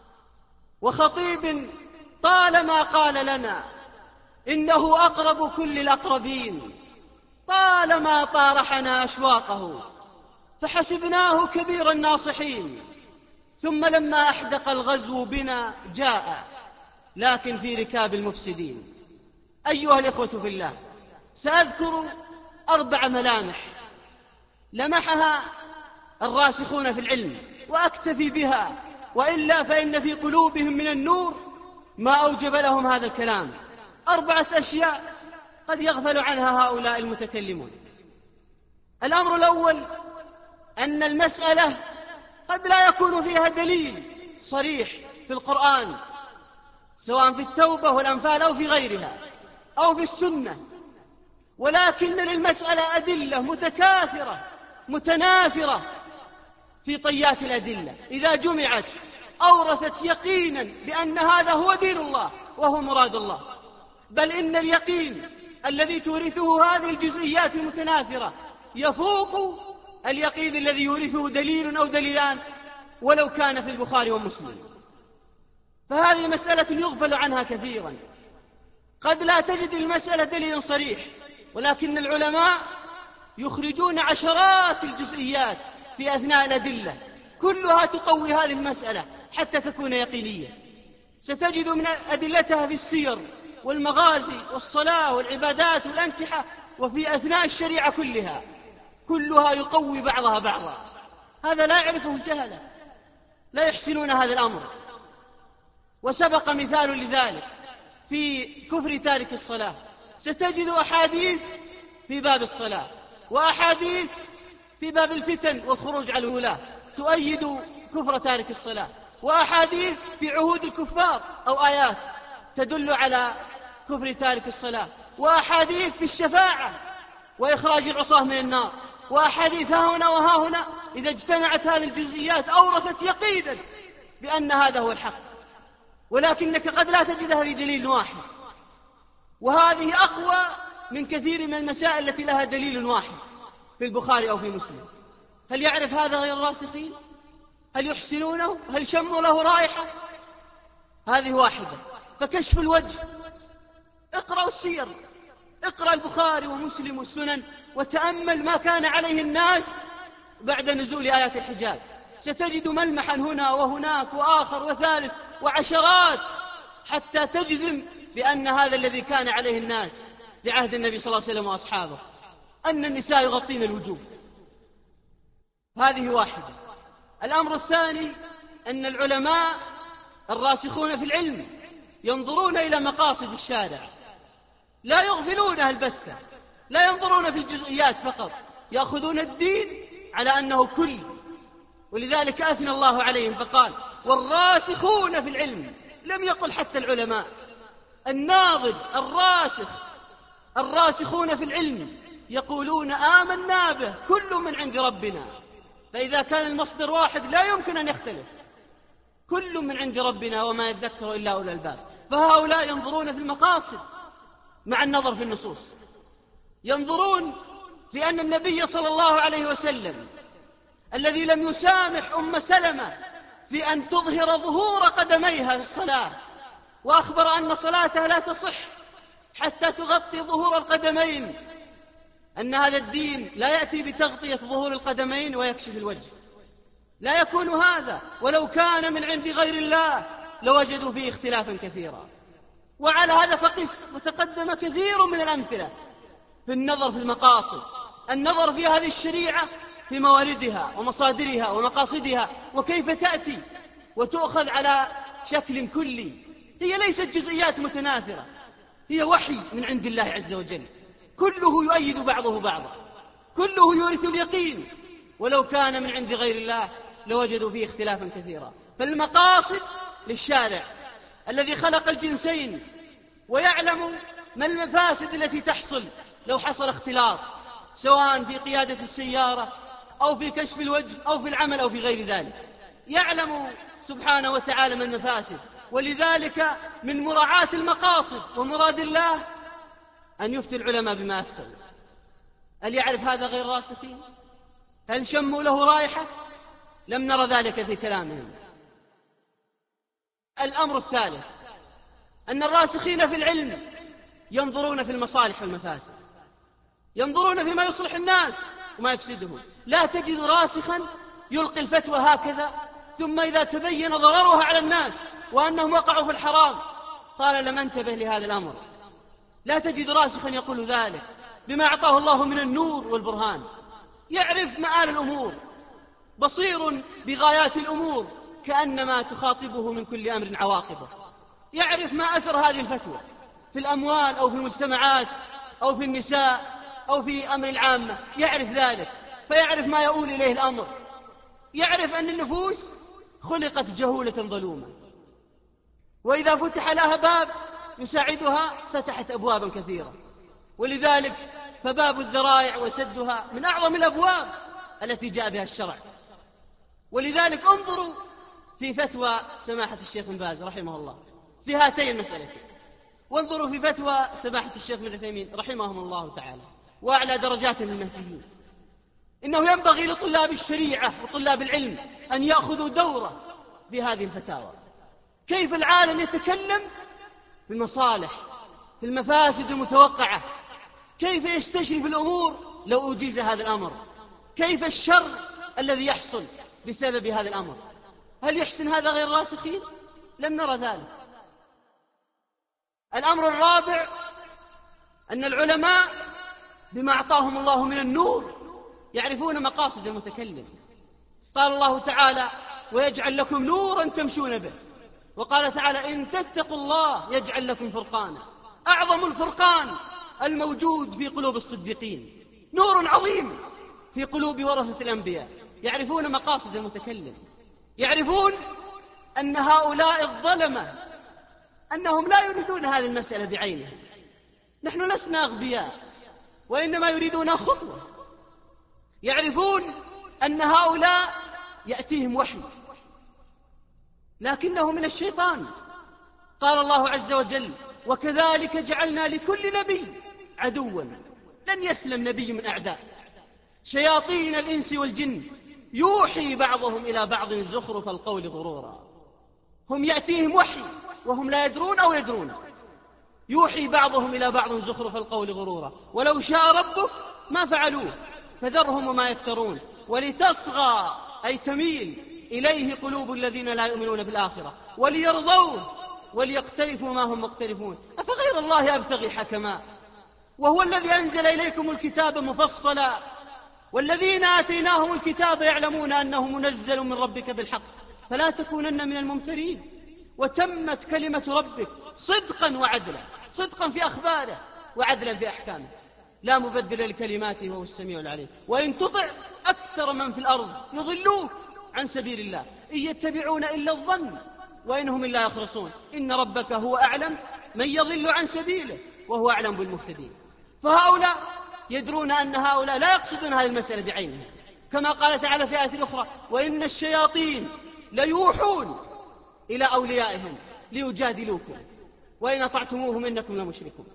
وخطيب طالما قال لنا إنه أقرب كل الأقربين، طالما طارحنا أشواقه فحسبناه كبير الناصحين، ثم لما أحدق الغزو بنا جاء لكن في ركاب المفسدين. أيها الإخوة في الله، سأذكر 4 ملامح لمحها الراسخون في العلم وأكتفي بها، وإلا فإن في قلوبهم من النور ما أوجب لهم هذا الكلام. 4 أشياء قد يغفل عنها هؤلاء المتكلمون. الأمر الأول: أن المسألة قد لا يكون فيها دليل صريح في القرآن، سواء في التوبة والأنفال أو في غيرها أو في السنة، ولكن للمسألة أدلة متكاثرة متناثرة في طيات الأدلة، إذا جمعت أورثت يقينا بأن هذا هو دين الله وهو مراد الله. بل إن اليقين الذي تورثه هذه الجزئيات المتناثرة يفوق اليقين الذي يورثه دليل أو دليلان ولو كان في البخاري ومسلم. فهذه مسألة يغفل عنها كثيرا. قد لا تجد المسألة دليل صريح، ولكن العلماء يخرجون عشرات الجزئيات في أثناء الأدلة كلها تقوي هذه المسألة حتى تكون يقينية. ستجد من أدلتها في السير والمغازي والصلاة والعبادات والأنكحة، وفي أثناء الشريعة كلها يقوي بعضها بعضا. هذا لا يعرفه الجهلة، لا يحسنون هذا الأمر. وسبق مثال لذلك في كفر تارك الصلاة. ستجد أحاديث في باب الصلاة وأحاديث في باب الفتن والخروج على الولاة تؤيد كفر تارك الصلاة، وأحاديث في عهود الكفار أو آيات تدل على كفر تارك الصلاة، وأحاديث في الشفاعة وإخراج العصاة من النار، وأحاديث ها هنا وها هنا. إذا اجتمعت هذه الجزئيات أورثت يقينا بأن هذا هو الحق، ولكنك قد لا تجدها في دليل واحد، وهذه أقوى من كثير من المسائل التي لها دليل واحد في البخاري أو في مسلم. هل يعرف هذا غير الراسخين؟ هل يحسنونه؟ هل شموا له رائحة؟ هذه واحدة. فكشف الوجه، اقرأ السير، اقرأ البخاري ومسلم والسنن وتأمل ما كان عليه الناس بعد نزول آيات الحجاب. ستجد ملمحا هنا وهناك وآخر وثالث وعشرات حتى تجزم بأن هذا الذي كان عليه الناس في عهد النبي صلى الله عليه وسلم وأصحابه، أن النساء يغطين الوجوه. هذه واحدة. الأمر الثاني أن العلماء الراسخون في العلم ينظرون إلى مقاصد الشارع، لا يغفلونها البتة، لا ينظرون في الجزئيات فقط، يأخذون الدين على أنه كل. ولذلك أثنى الله عليهم فقال والراسخون في العلم، لم يقل حتى العلماء. الناضج الراسخ، الراسخون في العلم يقولون آمنا به كل من عند ربنا. فإذا كان المصدر واحد لا يمكن أن يختلف، كل من عند ربنا وما يذكر إلا أولو الألباب. فهؤلاء ينظرون في المقاصد مع النظر في النصوص، ينظرون في أن النبي صلى الله عليه وسلم الذي لم يسامح أم سلمة في أن تظهر ظهور قدميها في الصلاة، وأخبر أن صلاتها لا تصح حتى تغطي ظهور القدمين، أن هذا الدين لا يأتي بتغطية ظهور القدمين ويكشف الوجه، لا يكون هذا. ولو كان من عند غير الله لوجدوا فيه اختلافا كثيرا. وعلى هذا فقس، وتقدم كثير من الأمثلة في النظر في المقاصد، النظر في هذه الشريعة في مواردها ومصادرها ومقاصدها، وكيف تأتي وتؤخذ على شكل كلي. هي ليست جزئيات متناثرة، هي وحي من عند الله عز وجل، كله يؤيد بعضه بعضا، كله يورث اليقين. ولو كان من عند غير الله لوجدوا فيه اختلافا كثيرا. فالمقاصد للشارع الذي خلق الجنسين ويعلم ما المفاسد التي تحصل لو حصل اختلاط، سواء في قيادة السيارة أو في كشف الوجه أو في العمل أو في غير ذلك، يعلم سبحانه وتعالى ما المفاسد. ولذلك من مراعاة المقاصد ومراد الله أن يفتي العلماء بما أفتوا. هل يعرف هذا غير الراسخين؟ هل شموا له رائحة؟ لم نرى ذلك في كلامهم. الأمر الثالث أن الراسخين في العلم ينظرون في المصالح والمفاسد، ينظرون فيما يصلح الناس وما يفسدهم. لا تجد راسخا يلقي الفتوى هكذا ثم إذا تبين ضررها على الناس وأنهم وقعوا في الحرام قال لم انتبه لهذا الأمر. لا تجد راسخا يقول ذلك بما أعطاه الله من النور والبرهان، يعرف مآل الأمور، بصير بغايات الأمور، كأنما تخاطبه من كل أمر عواقبه. يعرف ما أثر هذه الفتوى في الأموال أو في المجتمعات أو في النساء أو في أمر العامة، يعرف ذلك، فيعرف ما يؤول إليه الأمر. يعرف أن النفوس خلقت جهولة ظلومة، وإذا فتح لها باب يساعدها فتحت أبوابا كثيرة. ولذلك فباب الذرائع وسدها من أعظم الأبواب التي جاء بها الشرع. ولذلك انظروا في فتوى سماحة الشيخ بن باز رحمه الله في هاتين المسألتين، وانظروا في فتوى سماحة الشيخ بن عثيمين رحمهم الله تعالى، وأعلى درجات المهديين. إنه ينبغي لطلاب الشريعة وطلاب العلم أن يأخذوا دورة في هذه الفتاوى. كيف العالم يتكلم في المصالح، في المفاسد المتوقعة، كيف يستشرف الأمور لو أجيز هذا الأمر، كيف الشر الذي يحصل بسبب هذا الأمر. هل يحسن هذا غير الراسخين؟ لم نرى ذلك. الأمر الرابع أن العلماء بما أعطاهم الله من النور يعرفون مقاصد المتكلم. قال الله تعالى: ويجعل لكم نورا تمشون به. وقال تعالى: إن تتقوا الله يجعل لكم فرقانا. أعظم الفرقان الموجود في قلوب الصديقين، نور عظيم في قلوب ورثة الأنبياء، يعرفون مقاصد المتكلم، يعرفون أن هؤلاء الظلمة أنهم لا يريدون هذه المسألة بعينها. نحن لسنا أغبياء، وإنما يريدون خطوة. يعرفون أن هؤلاء يأتيهم وحي لكنه من الشيطان. قال الله عز وجل: وكذلك جعلنا لكل نبي عدوا. لن يسلم نبي من أعداء شياطين الإنس والجن يوحي بعضهم إلى بعض زخرف القول غرورا. هم يأتيهم وحي وهم لا يدرون أو يدرون. يوحي بعضهم إلى بعض زخرف القول غرورا ولو شاء ربك ما فعلوه فذرهم وما يفترون ولتصغى أي تميل إليه قلوب الذين لا يؤمنون بالآخرة وليرضوه وليقترفوا ما هم مقترفون. أفغير الله أبتغي حكما وهو الذي أنزل إليكم الكتاب مفصلا والذين آتيناهم الكتاب يعلمون أنه منزل من ربك بالحق فلا تكونن من الممترين. وتمت كلمة ربك صدقا وعدلا، صدقا في أخباره وعدلا في أحكامه، لا مبدل لكلماته وهو السميع العليم. وإن تطع أكثر من في الأرض يضلوك عن سبيل الله إن يتبعون إلا الظن وإنهم إلا يخرصون. إن ربك هو أعلم من يضل عن سبيله وهو أعلم بالمهتدين. فهؤلاء يدرون أن هؤلاء لا يقصدون هذه المسألة بعينها، كما قال تعالى في آية أخرى: وإن الشياطين ليوحون إلى أوليائهم ليجادلوكم وإن أطعتموهم إنكم لمشركون.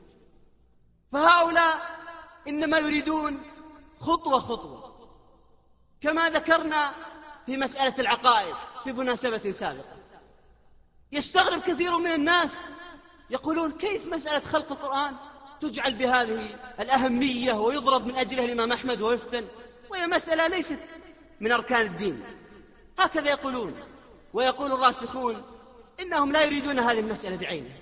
فهؤلاء إنما يريدون خطوة خطوة، كما ذكرنا في مسألة العقائد في مناسبة سابقة. يستغرب كثير من الناس يقولون: كيف مسألة خلق القرآن تجعل بهذه الأهمية ويضرب من أجلها الإمام أحمد ويفتن، وهي مسألة ليست من أركان الدين؟ هكذا يقولون. ويقول الراسخون إنهم لا يريدون هذه المسألة بعينها،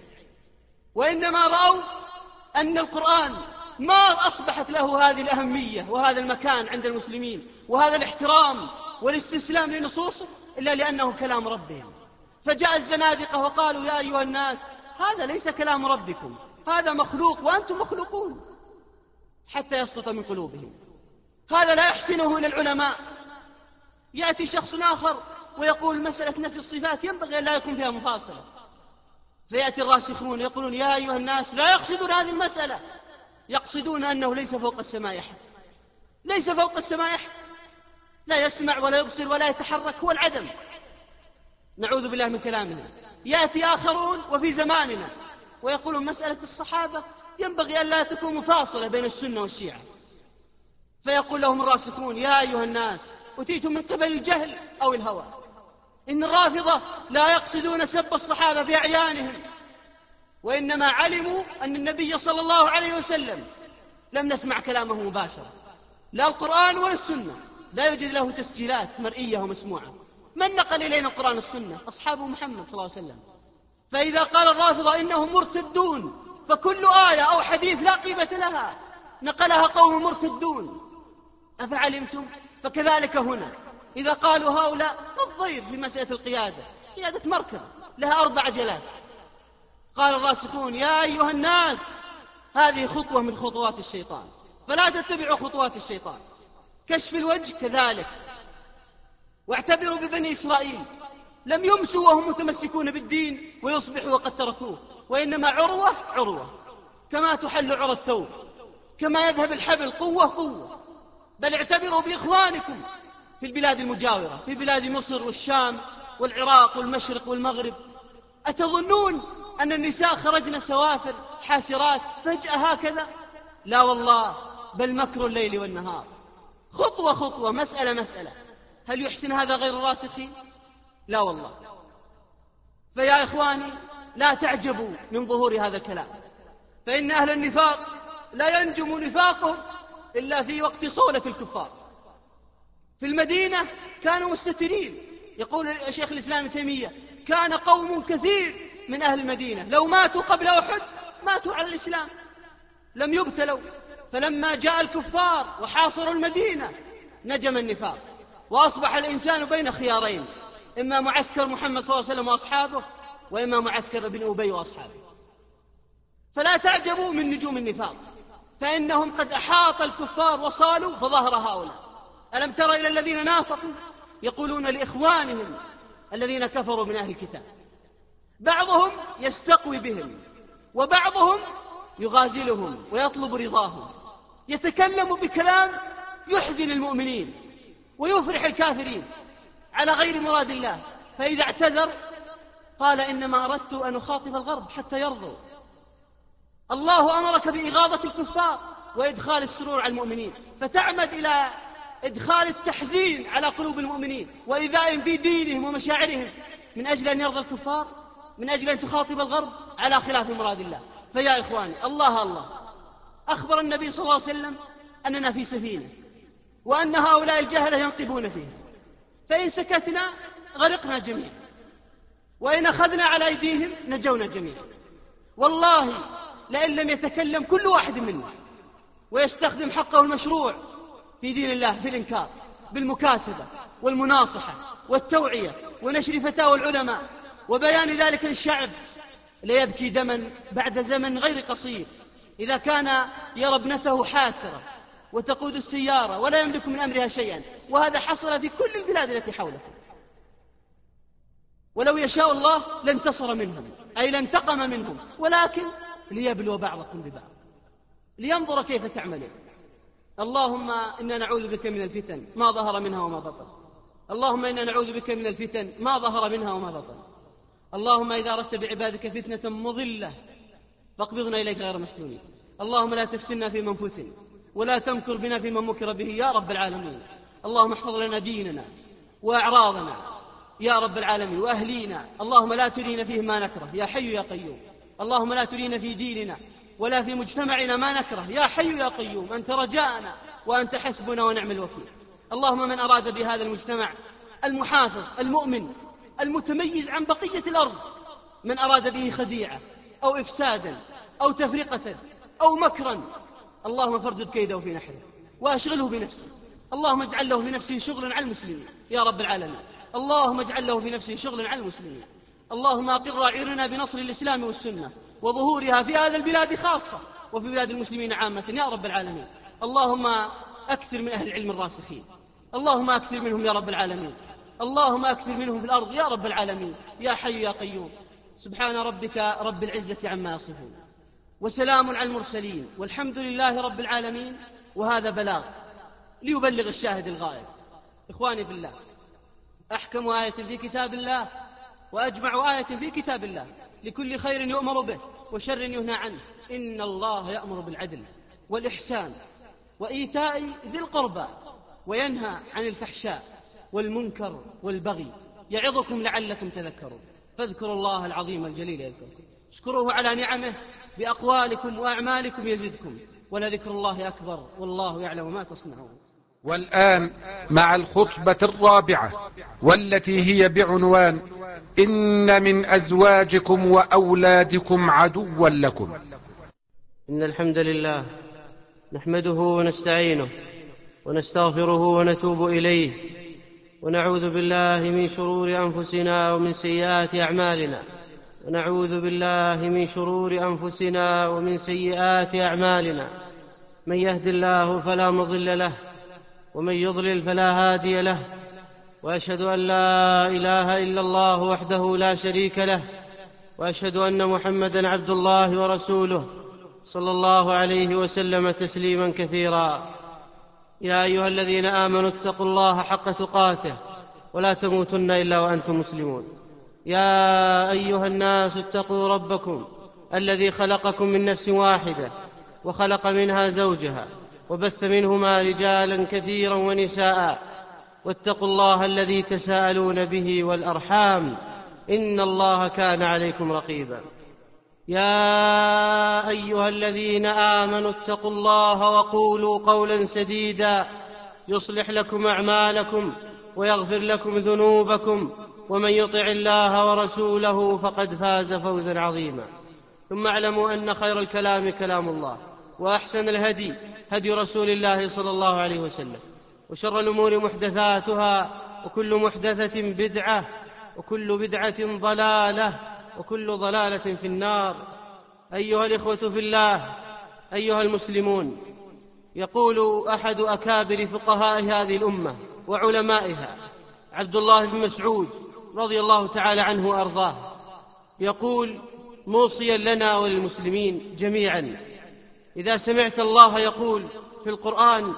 وإنما رأوا أن القرآن ما أصبحت له هذه الأهمية وهذا المكان عند المسلمين وهذا الاحترام والاستسلام لنصوصه إلا لأنه كلام ربهم. فجاء الزنادقة وقالوا: يا أيها الناس هذا ليس كلام ربكم، هذا مخلوق وأنتم مخلوقون، حتى يسقط من قلوبهم. هذا لا يحسنه إلى العلماء. يأتي شخص آخر ويقول: مسألة نفي الصفات ينبغي أن لا يكون فيها مفاصلة. فيأتي الراسخون يقولون: يا أيها الناس، لا يقصدون هذه المسألة، يقصدون أنه ليس فوق السماء أحد، ليس فوق السماء أحد، لا يسمع ولا يبصر ولا يتحرك، هو العدم. نعوذ بالله من كلامهم. يأتي آخرون وفي زماننا ويقولون: مسألة الصحابة ينبغي أن لا تكون مفاصلة بين السنة والشيعة. فيقول لهم الراسخون: يا أيها الناس، أتيتم من قبل الجهل أو الهوى. إن الرافضة لا يقصدون سب الصحابة بأعيانهم، وإنما علموا أن النبي صلى الله عليه وسلم لم نسمع كلامه مباشرة، لا القرآن ولا السنة، لا يوجد له تسجيلات مرئية ومسموعة. من نقل إلينا القرآن والسنة؟ أصحاب محمد صلى الله عليه وسلم. فإذا قال الرافضة إنهم مرتدون فكل آية أو حديث لا قيمة لها نقلها قوم مرتدون. أفعلمتم؟ فكذلك هنا إذا قالوا هؤلاء الضير في مسألة القيادة، قيادة مركب لها 4 عجلات، قال الراسخون: يا أيها الناس، هذه خطوة من خطوات الشيطان، فلا تتبعوا خطوات الشيطان. كشف الوجه كذلك. واعتبروا ببني إسرائيل، لم يمسوا وهم متمسكون بالدين ويصبحوا وقد تركوه، وإنما عروة عروة، كما تحل عرى الثوب، كما يذهب الحبل قوة قوة. بل اعتبروا بإخوانكم في البلاد المجاورة، في بلاد مصر والشام والعراق والمشرق والمغرب. أتظنون أن النساء خرجن سوافر حاسرات فجأة هكذا؟ لا والله، بل مكر الليل والنهار، خطوة خطوة، مسألة مسألة. هل يحسن هذا غير الراسخين؟ لا والله. فيا إخواني، لا تعجبوا من ظهور هذا الكلام، فإن أهل النفاق لا ينجم نفاقهم إلا في وقت صولة الكفار. في المدينة كانوا مستترين. يقول الشيخ الإسلام ابن تيمية: كان قوم كثير من أهل المدينة لو ماتوا قبل أحد ماتوا على الإسلام، لم يبتلوا. فلما جاء الكفار وحاصروا المدينة نجم النفاق، وأصبح الإنسان بين خيارين: إما معسكر محمد صلى الله عليه وسلم وأصحابه، وإما معسكر ابن أبي وأصحابه. فلا تعجبوا من نجوم النفاق، فإنهم قد أحاط الكفار وصالوا فظهر هؤلاء. ألم تر إلى الذين نافقوا يقولون لإخوانهم الذين كفروا من أهل الكتاب، بعضهم يستقوي بهم وبعضهم يغازلهم ويطلب رضاهم، يتكلم بكلام يحزن المؤمنين ويفرح الكافرين على غير مراد الله، فإذا اعتذر قال: إنما أردت أن أخاطب الغرب حتى يرضوا. الله أمرك بإغاظة الكفار وإدخال السرور على المؤمنين، فتعمد إلى إدخال التحزين على قلوب المؤمنين وإيذائهم في دينهم ومشاعرهم من أجل أن يرضى الكفار، من أجل أن تخاطب الغرب على خلاف مراد الله. فيا إخواني، الله أخبر النبي صلى الله عليه وسلم أننا في سفينة، وأن هؤلاء الجهلة ينقبون فيها، فإن سكتنا غرقنا جميعا، وإن أخذنا على أيديهم نجونا جميعا. والله لئن لم يتكلم كل واحد منا ويستخدم حقه المشروع في دين الله في الإنكار بالمكاتبة والمناصحة والتوعية ونشر فتاوى العلماء وبيان ذلك للشعب، ليبكي دما بعد زمن غير قصير إذا كان يرى ابنته حاسرة وتقود السيارة ولا يملك من أمرها شيئا. وهذا حصل في كل البلاد التي حولكم. ولو يشاء الله لانتصر منهم، أي لانتقم منهم، ولكن ليبلو بعضكم ببعض لينظر كيف تعملون. اللهم إنا نعوذ بك من الفتن ما ظهر منها وما بطن. اللهم إنا نعوذ بك من الفتن ما ظهر منها وما بطن. اللهم إذا أردت بعبادك فتنة مضلة فاقبضنا إليك غير مفتونين. اللهم لا تفتنا في من فتن ولا تمكر بنا في من مكر به يا رب العالمين. اللهم احفظ لنا ديننا وأعراضنا يا رب العالمين وأهلينا. اللهم لا ترينا فيه ما نكره يا حي يا قيوم. اللهم لا ترينا في ديننا ولا في مجتمعنا ما نكره يا حي يا قيوم. أنت رجاءنا وأنت حسبنا ونعم الوكيل. اللهم من أراد بهذا المجتمع المحافظ المؤمن المتميز عن بقية الأرض، من أراد به خديعة أو إفسادا أو تفرقة أو مكرا، اللهم فردد كيده في نحره وأشغله بنفسه. اللهم اجعل له في نفسه شغلا على المسلمين يا رب العالمين. اللهم اجعل له في نفسه شغلا على المسلمين. اللهم أقر أعيننا بنصر الإسلام والسنة وظهورها في هذا البلاد خاصة وفي بلاد المسلمين عامة يا رب العالمين. اللهم أكثر من أهل العلم الراسخين، اللهم أكثر منهم يا رب العالمين. اللهم أكثر منهم في الأرض يا رب العالمين يا حي يا قيوم. سبحان ربك رب العزة عما يصفون وسلام على المرسلين والحمد لله رب العالمين. وهذا بلاغ ليبلغ الشاهد الغائب. إخواني في الله، أحكم آية في كتاب الله وأجمع آية في كتاب الله لكل خير يؤمر به وشر ينهى عنه. إن الله يأمر بالعدل والإحسان وإيتاء ذي القربى وينهى عن الفحشاء والمنكر والبغي يعظكم لعلكم تذكرون. فاذكروا الله العظيم الجليل يذكركم، اشكروه على نعمه بأقوالكم وأعمالكم يزدكم، ولذكر الله أكبر والله يعلم ما تصنعون. والآن مع الخطبة الرابعة والتي هي بعنوان: إن من أزواجكم وأولادكم عدوا لكم. إن الحمد لله نحمده ونستعينه ونستغفره ونتوب إليه، ونعوذ بالله من شرور أنفسنا ومن سيئات أعمالنا، ونعوذ بالله من شرور أنفسنا ومن سيئات أعمالنا. من يهد الله فلا مضل له ومن يضلل فلا هادي له، وأشهد أن لا إله إلا الله وحده لا شريك له، وأشهد أن محمدًا عبد الله ورسوله صلى الله عليه وسلم تسليما كثيرا. يا أيها الذين آمنوا اتقوا الله حق تقاته ولا تموتن إلا وأنتم مسلمون. يا أيها الناس اتقوا ربكم الذي خلقكم من نفس واحدة وخلق منها زوجها وبث منهما رجالا كثيرا ونساء، واتقوا الله الذي تساءلون به والأرحام إن الله كان عليكم رقيبا. يا أيها الذين آمنوا اتقوا الله وقولوا قولا سديدا يصلح لكم أعمالكم ويغفر لكم ذنوبكم، ومن يطع الله ورسوله فقد فاز فوزا عظيما. ثم اعلموا أن خير الكلام كلام الله، وأحسن الهدي هدي رسول الله صلى الله عليه وسلم، وشر الأمور محدثاتها، وكل محدثة بدعة، وكل بدعة ضلالة، وكل ضلالة في النار. أيها الإخوة في الله، أيها المسلمون، يقول أحد أكابر فقهاء هذه الأمة وعلمائها عبد الله بن مسعود رضي الله تعالى عنه وأرضاه، يقول موصيا لنا وللمسلمين جميعا: إذا سمعت الله يقول في القرآن: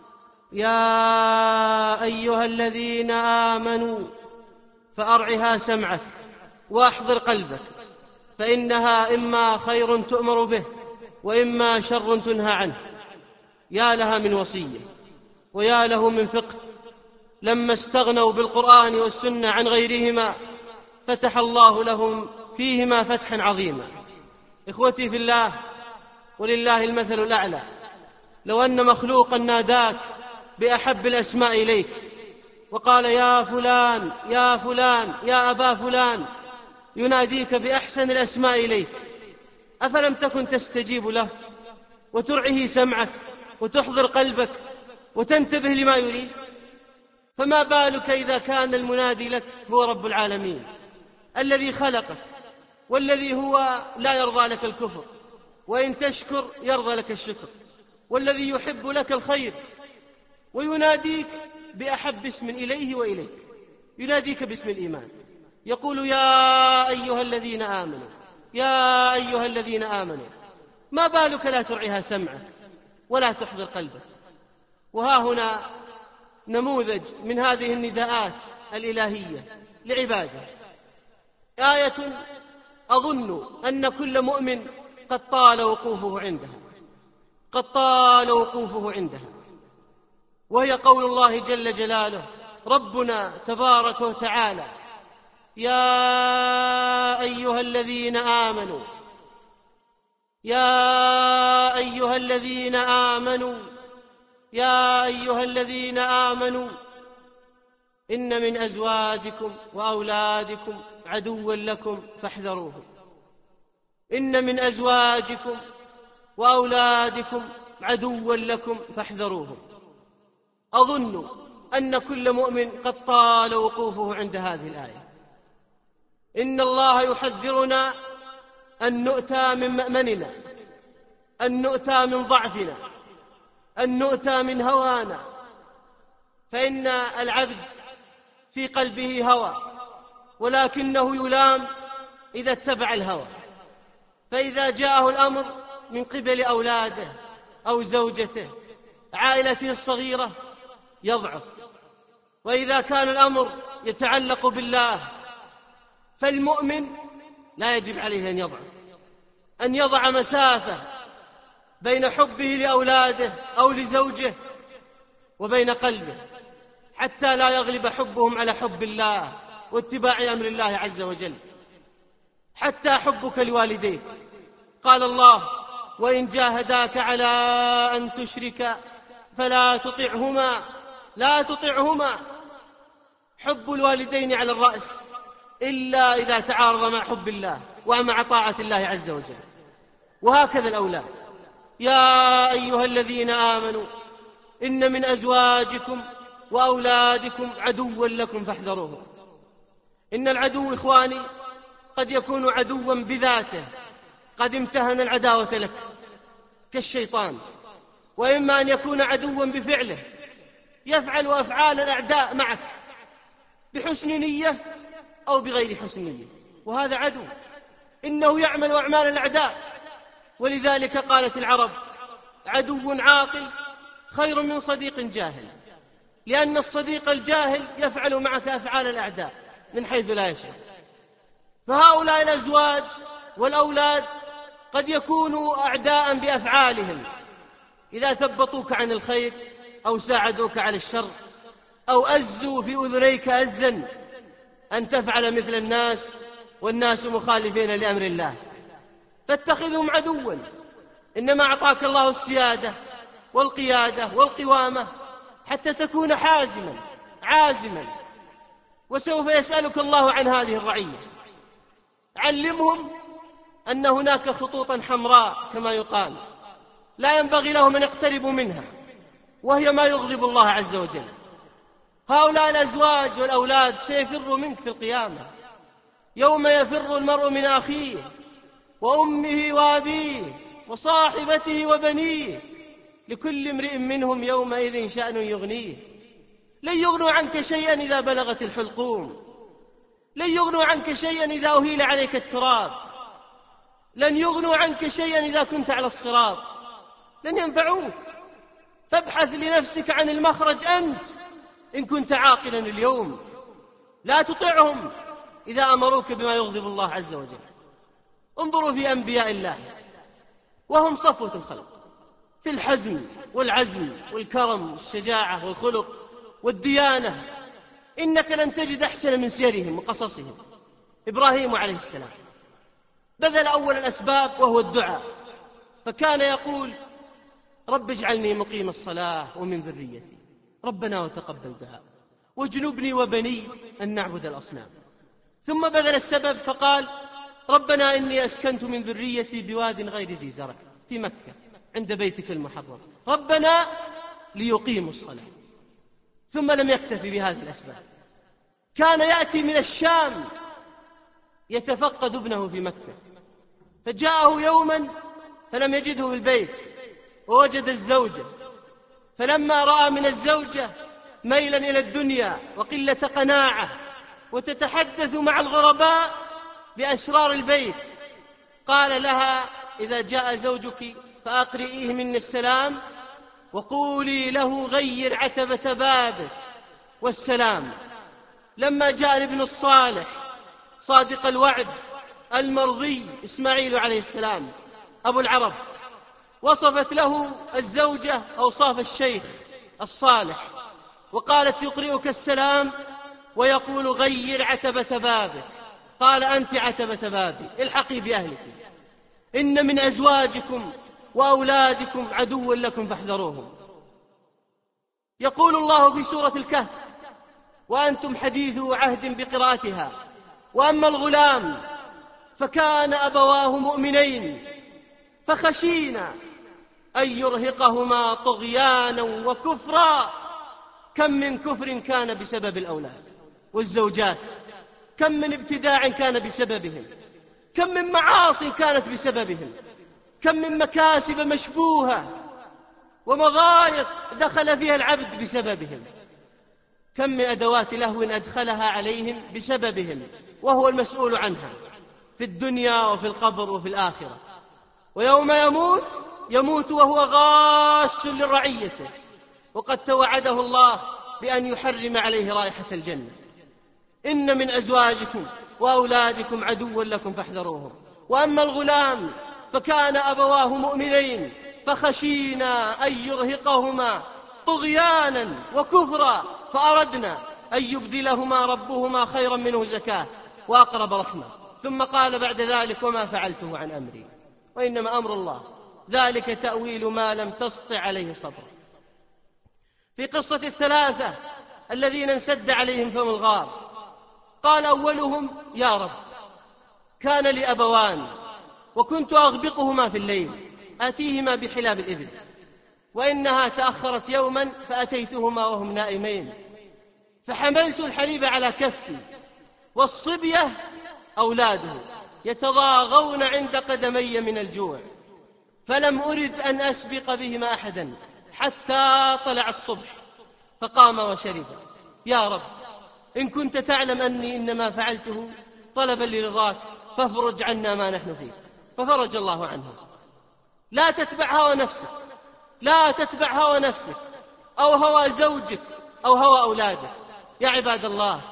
يا أيها الذين آمنوا، فأرعها سمعك وأحضر قلبك، فإنها إما خير تؤمر به وإما شر تنهى عنه. يا لها من وصية، ويا له من فقه. لما استغنوا بالقرآن والسنة عن غيرهما فتح الله لهم فيهما فتحا عظيما. إخوتي في الله، ولله المثل الأعلى، لو أن مخلوقا ناداك بأحب الأسماء إليك وقال: يا فلان يا فلان يا أبا فلان، يناديك بأحسن الأسماء إليك، أفلم تكن تستجيب له وترعه سمعك وتحضر قلبك وتنتبه لما يريد؟ فما بالك إذا كان المنادي لك هو رب العالمين الذي خلقك، والذي هو لا يرضى لك الكفر، وإن تشكر يرضى لك الشكر، والذي يحب لك الخير، ويناديك بأحب اسم إليه وإليك، يناديك باسم الإيمان، يقول: يا أيها الذين آمنوا، يا أيها الذين آمنوا. ما بالك لا ترعيها سمعك ولا تحضر قلبك؟ وها هنا نموذج من هذه النداءات الإلهية لعباده، آية أظن أن كل مؤمن قد طال وقوفه عندها، قد طال وقوفه عندها، وهي قول الله جل جلاله، ربنا تبارك وتعالى: يا أيها الذين آمنوا، يا أيها الذين آمنوا، يا أيها الذين آمنوا، إن من أزواجكم وأولادكم عدوا لكم فاحذروهم، إن من أزواجكم وأولادكم عدوا لكم فاحذروهم. أظن أن كل مؤمن قد طال وقوفه عند هذه الآية. إن الله يحذرنا أن نؤتى من مأمننا، أن نؤتى من ضعفنا، أن نؤتى من هوانا، فإن العبد في قلبه هوى، ولكنه يلام إذا اتبع الهوى. فإذا جاءه الأمر من قبل أولاده أو زوجته، عائلته الصغيرة، يضعف. وإذا كان الأمر يتعلق بالله، فالمؤمن لا يجب عليه أن يضعف، أن يضع مسافة بين حبه لأولاده أو لزوجه وبين قلبه، حتى لا يغلب حبهم على حب الله واتباع أمر الله عز وجل. حتى حبك لوالديك، قال الله: وإن جاهداك على أن تشرك فلا تطعهما، لا تطعهما. حب الوالدين على الرأس إلا إذا تعارض مع حب الله ومع طاعة الله عز وجل. وهكذا الأولاد: يا أيها الذين آمنوا، إن من أزواجكم وأولادكم عدوا لكم فاحذروهم. إن العدو إخواني قد يكون عدوا بذاته، قد امتهن العداوة لك كالشيطان، وإما أن يكون عدوا بفعله، يفعل أفعال الأعداء معك بحسن نية أو بغير حسن نية، وهذا عدو، إنه يعمل أعمال الأعداء. ولذلك قالت العرب: عدو عاقل خير من صديق جاهل، لأن الصديق الجاهل يفعل معك أفعال الأعداء من حيث لا يشعر. فهؤلاء الأزواج والأولاد قد يكونوا أعداء بأفعالهم، إذا ثبطوك عن الخير أو ساعدوك على الشر أو أزوا في أذنيك أزا أن تفعل مثل الناس والناس مخالفين لأمر الله، فاتخذهم عدوا. إنما أعطاك الله السيادة والقيادة والقوامة حتى تكون حازما عازما. وسوف يسألك الله عن هذه الرعية. علمهم أن هناك خطوطا حمراء كما يقال لا ينبغي لهم أن يقتربوا منها، وهي ما يغضب الله عز وجل. هؤلاء الأزواج والأولاد سيفروا منك في القيامة، يوم يفر المرء من أخيه وأمه وأبيه وصاحبته وبنيه، لكل امرئ منهم يومئذ شأن يغنيه. لن يغنوا عنك شيئا إذا بلغت الحلقوم، لن يغنوا عنك شيئا إذا أهيل عليك التراب، لن يغنوا عنك شيئا إذا كنت على الصراط، لن ينفعوك. فابحث لنفسك عن المخرج أنت إن كنت عاقلا اليوم. لا تطعهم إذا أمروك بما يغضب الله عز وجل. انظروا في أنبياء الله وهم صفوة الخلق في الحزم والعزم والكرم والشجاعة والخلق والديانة. إنك لن تجد أحسن من سيرهم وقصصهم. إبراهيم عليه السلام بذل أول الأسباب وهو الدعاء، فكان يقول: رب اجعلني مقيم الصلاة ومن ذريتي ربنا وتقبل دعاء واجنبني وبني أن نعبد الأصنام. ثم بذل السبب فقال: ربنا إني أسكنت من ذريتي بواد غير ذي زرع في مكة عند بيتك المحرم ربنا ليقيموا الصلاة. ثم لم يكتفي بهذه الأسباب، كان يأتي من الشام يتفقد ابنه في مكة، فجاءه يوما فلم يجده في البيت ووجد الزوجة، فلما رأى من الزوجة ميلا إلى الدنيا وقلة قناعة وتتحدث مع الغرباء بأسرار البيت، قال لها: إذا جاء زوجك فأقرئيه مني السلام وقولي له غير عتبة بابك والسلام. لما جاء الابن الصالح صادق الوعد المرضي إسماعيل عليه السلام أبو العرب، وصفت له الزوجة أوصاف الشيخ الصالح وقالت: يقرئك السلام ويقول غير عتبة بابك. قال: أنت عتبة بابي، الحقي بأهلك، إن من أزواجكم وأولادكم عدوا لكم فاحذروهم. يقول الله في سورة الكهف: وأنتم حديث عهد بقراءتها: وأما الغلام فكان أبواه مؤمنين فخشينا أن يرهقهما طغيانا وكفرا. كم من كفر كان بسبب الأولاد والزوجات، كم من ابتداع كان بسببهم، كم من معاص كانت بسببهم، كم من مكاسب مشبوهة ومضايق دخل فيها العبد بسببهم، كم من أدوات لهو أدخلها عليهم بسببهم وهو المسؤول عنها في الدنيا وفي القبر وفي الآخرة. ويوم يموت وهو غاش لرعيته، وقد توعده الله بأن يحرم عليه رائحة الجنة. إن من أزواجكم وأولادكم عدوا لكم فاحذروهم. وأما الغلام فكان أبواه مؤمنين فخشينا أن يرهقهما طغيانا وكفرا فأردنا أن يبدلهما ربهما خيرا منه زكاة وأقرب رحمة. ثم قال بعد ذلك: وما فعلته عن أمري وإنما أمر الله، ذلك تأويل ما لم تسطع عليه صبرا. في قصة الثلاثة الذين انسد عليهم فم الغار، قال أولهم: يا رب، كان لي أبوان وكنت أغبطهما في الليل آتيهما بحلاب الإبل، وإنها تأخرت يوما فأتيتهما وهم نائمين، فحملت الحليب على كفي والصبية أولاده يتضاغون عند قدمي من الجوع، فلم أرد أن أسبق بهما أحدا حتى طلع الصبح، فقام وشرب. يا رب، إن كنت تعلم أني إنما فعلته طلبا لرضاك فافرج عنا ما نحن فيه. ففرج الله عنه. لا تتبع هوى نفسك، لا تتبع هوى نفسك أو هوى زوجك أو هوى أولادك يا عباد الله.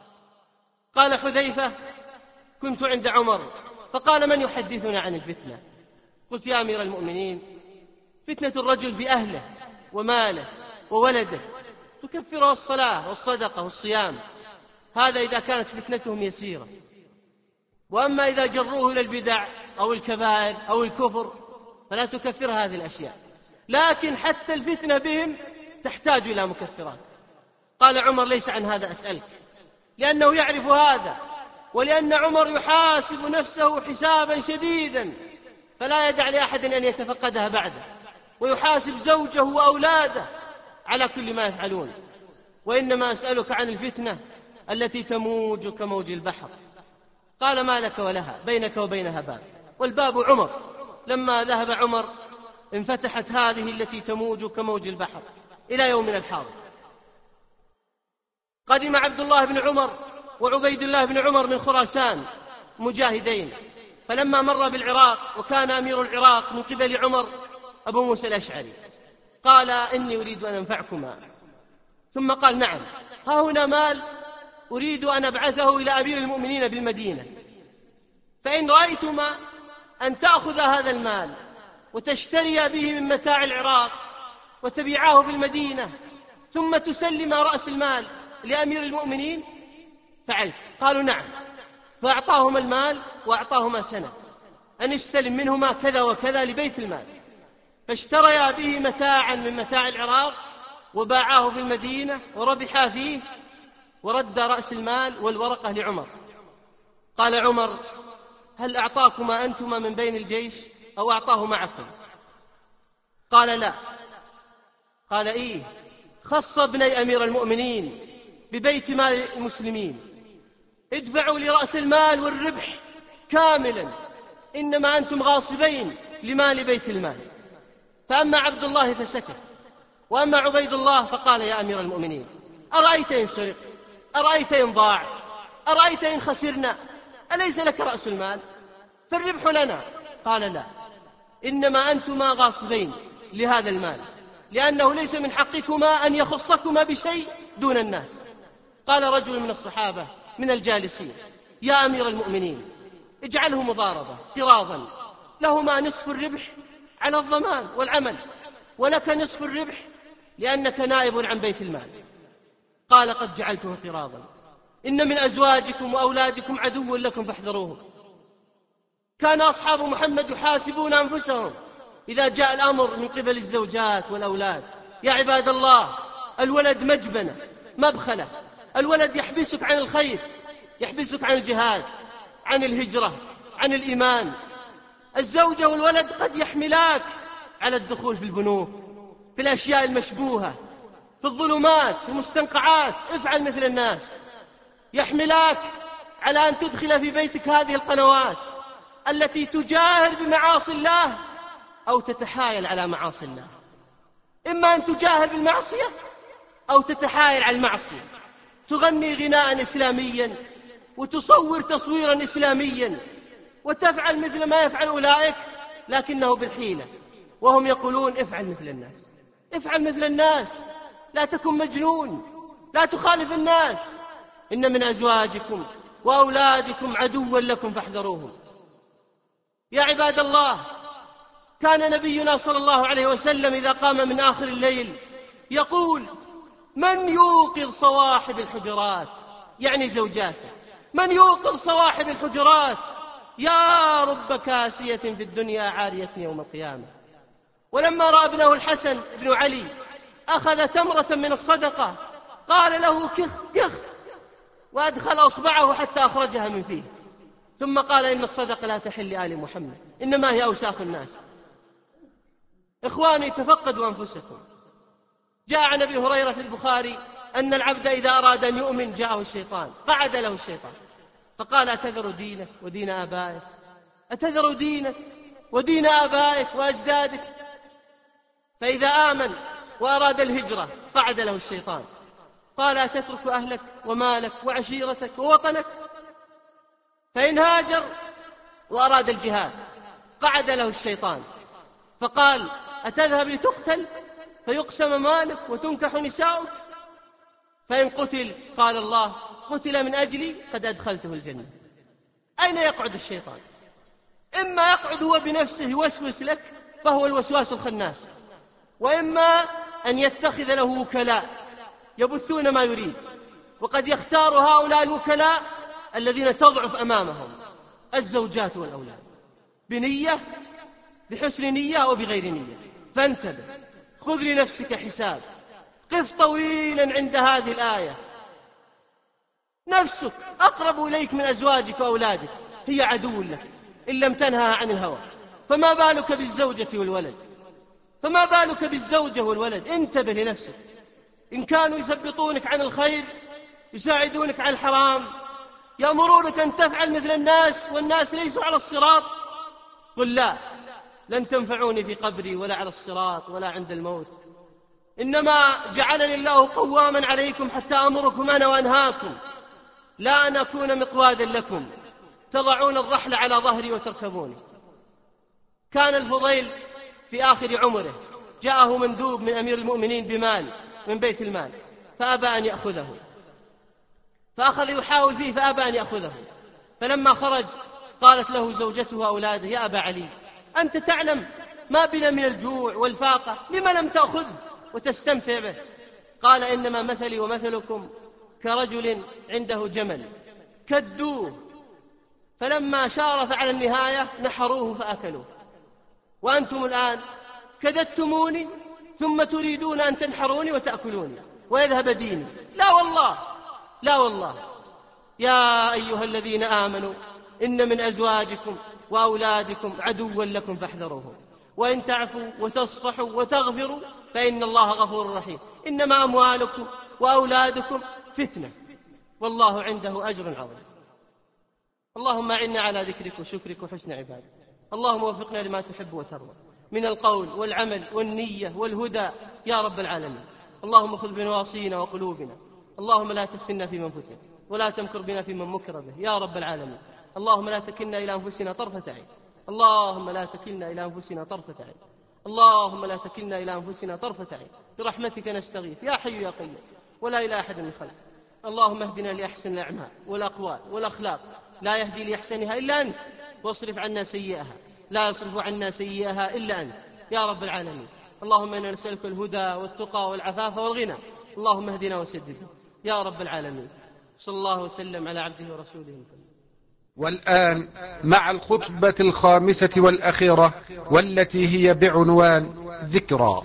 قال حذيفة: كنت عند عمر فقال: من يحدثنا عن الفتنة؟ قلت: يا أمير المؤمنين، فتنة الرجل بأهله وماله وولده تكفرها الصلاة والصدقة والصيام، هذا إذا كانت فتنتهم يسيرة. وأما إذا جروه إلى البدع أو الكبائر أو الكفر فلا تكفر هذه الأشياء. لكن حتى الفتنة بهم تحتاج إلى مكفرات. قال عمر: ليس عن هذا أسألك، لأنه يعرف هذا، ولأن عمر يحاسب نفسه حسابا شديدا فلا يدع لأحد أن يتفقدها بعده، ويحاسب زوجه وأولاده على كل ما يفعلون. وإنما أسألك عن الفتنة التي تموج كموج البحر. قال: ما لك ولها؟ بينك وبينها باب، والباب عمر. لما ذهب عمر انفتحت هذه التي تموج كموج البحر إلى يومنا الحاضر. قدم عبد الله بن عمر وعبيد الله بن عمر من خراسان مجاهدين، فلما مر بالعراق وكان أمير العراق من قبل عمر أبو موسى الأشعري، قال: إني أريد أن أنفعكما. ثم قال: نعم، ها هنا مال أريد أن أبعثه إلى أمير المؤمنين بالمدينة، فإن رأيتما أن تأخذ هذا المال وتشتري به من متاع العراق وتبيعاه بالمدينة ثم تسلم رأس المال لأمير المؤمنين فعلت. قالوا: نعم. فأعطاهما المال وأعطاهما سنة أن يستلم منهما كذا وكذا لبيت المال، فاشتريا به متاعا من متاع العراق وباعاه في المدينة وربحا فيه، ورد رأس المال والورقة لعمر. قال عمر: هل أعطاكما أنتما من بين الجيش أو أعطاه معكم؟ قال: لا. قال: إيه، خص ابني أمير المؤمنين ببيت مال المسلمين، ادفعوا لرأس المال والربح كاملا، إنما أنتم غاصبين لمال بيت المال. فأما عبد الله فسكت، وأما عبيد الله فقال: يا أمير المؤمنين، أرأيت إن سرق؟ أرأيت إن ضاع؟ أرأيت إن خسرنا؟ أليس لك رأس المال؟ فالربح لنا. قال: لا، إنما أنتما غاصبين لهذا المال، لأنه ليس من حقكما أن يخصكما بشيء دون الناس. قال رجل من الصحابة من الجالسين: يا أمير المؤمنين، اجعله مضاربة قراضا، لهما نصف الربح على الضمان والعمل، ولك نصف الربح لأنك نائب عن بيت المال. قال: قد جعلته قراضا، إن من أزواجكم وأولادكم عدو لكم فاحذروه. كان أصحاب محمد يحاسبون أنفسهم إذا جاء الأمر من قبل الزوجات والأولاد. يا عباد الله، الولد مجبنة مبخلة، الولد يحبسك عن الخير، يحبسك عن الجهاد، عن الهجرة، عن الإيمان. الزوجة والولد قد يحملاك على الدخول في البنوك، في الأشياء المشبوهة، في الظلمات، في المستنقعات، افعل مثل الناس. يحملاك على أن تدخل في بيتك هذه القنوات التي تجاهر بمعاصي الله أو تتحايل على معاصي الله. إما أن تجاهر بالمعصية أو تتحايل على المعصية، تغني غناء إسلاميا وتصور تصويرا إسلاميا وتفعل مثل ما يفعل أولئك، لكنه بالحيلة، وهم يقولون افعل مثل الناس، افعل مثل الناس، لا تكن مجنون، لا تخالف الناس، إن من أزواجكم وأولادكم عدوا لكم فاحذروهم. يا عباد الله، كان نبينا صلى الله عليه وسلم إذا قام من آخر الليل يقول: من يوقظ صواحب الحجرات، يعني زوجاته، من يوقظ صواحب الحجرات، يا رب كاسية في الدنيا عارية يوم القيامة. ولما رأى ابنه الحسن بن علي أخذ تمرة من الصدقة قال له: كخ كخ، وأدخل أصبعه حتى أخرجها من فيه، ثم قال: إن الصدقة لا تحل لآل محمد، إنما هي أوساخ الناس. إخواني، تفقدوا أنفسكم. جاء عن أبي هريرة في البخاري أن العبد إذا أراد أن يؤمن جاءه الشيطان، قعد له الشيطان فقال: أتذر دينك ودين آبائك؟ أتذر دينك ودين آبائك وأجدادك؟ فإذا آمن وأراد الهجرة قعد له الشيطان قال: أتترك أهلك ومالك وعشيرتك ووطنك؟ فإن هاجر وأراد الجهاد قعد له الشيطان فقال: أتذهب لتقتل فيقسم مالك وتنكح نساؤك؟ فإن قتل قال الله: قتل من أجلي قد أدخلته الجنة. أين يقعد الشيطان؟ إما يقعد هو بنفسه يوسوس لك فهو الوسواس الخناس، وإما أن يتخذ له وكلاء يبثون ما يريد، وقد يختار هؤلاء الوكلاء الذين تضعف أمامهم الزوجات والأولاد بنية، بحسن نية أو بغير نية. فانتبه، خذ لنفسك حساب، قف طويلا عند هذه الآية. نفسك أقرب إليك من أزواجك وأولادك، هي عدو لك إن لم تنهى عن الهوى، فما بالك بالزوجة والولد؟ فما بالك بالزوجة والولد؟ انتبه لنفسك. إن كانوا يثبطونك عن الخير، يساعدونك على الحرام، يأمرونك أن تفعل مثل الناس والناس ليسوا على الصراط، قل لا، لن تنفعوني في قبري ولا على الصراط ولا عند الموت. إنما جعلني الله قواما عليكم حتى أمركم أنا وأنهاكم، لا أن أكون مقوادا لكم تضعون الرحل على ظهري وتركبوني. كان الفضيل في آخر عمره جاءه مندوب من أمير المؤمنين بمال من بيت المال، فأبى أن يأخذه، فأخذ يحاول فيه فأبى أن يأخذه. فلما خرج قالت له زوجته وأولاده: يا أبا علي، أنت تعلم ما بنا من الجوع والفاقة، لما لم تأخذه وتستمتع به؟ قال: إنما مثلي ومثلكم كرجل عنده جمل كدوه، فلما شارف على النهاية نحروه فأكلوه، وأنتم الآن كدتموني ثم تريدون أن تنحروني وتأكلوني ويذهب ديني. لا والله، لا والله. يا أيها الذين آمنوا إن من أزواجكم وأولادكم عدوا لكم فاحذروهم، وإن تعفوا وتصفحوا وتغفروا فإن الله غفور رحيم. إنما أموالكم وأولادكم فتنة، والله عنده أجر عظيم. اللهم أعنا على ذكرك وشكرك وحسن عبادتك. اللهم وفقنا لما تحب وترضى من القول والعمل والنية والهدى يا رب العالمين. اللهم خذ بنواصينا وقلوبنا، اللهم لا تفتنا في من فتن ولا تمكر بنا في من مكر به يا رب العالمين. اللهم لا تكلنا إلى أنفسنا طرفة عين، اللهم لا تكلنا إلى أنفسنا طرفة عين، اللهم لا تكلنا إلى أنفسنا طرفة عين، برحمتك نستغيث يا حي يا قيوم ولا إله أحد من خلق. اللهم اهدنا لأحسن الأعمال والأقوال والأخلاق، لا يهدي لأحسنها إلا أنت، واصرف عنا سيئها، لا يصرف عنا سيئها إلا أنت يا رب العالمين. اللهم إنا نسألك الهدى والتقى والعفاف والغنى، اللهم اهدنا وسددنا يا رب العالمين. صلى الله وسلم على عبده ورسوله محمد. والآن مع الخطبة الخامسة والأخيرة، والتي هي بعنوان ذكرى.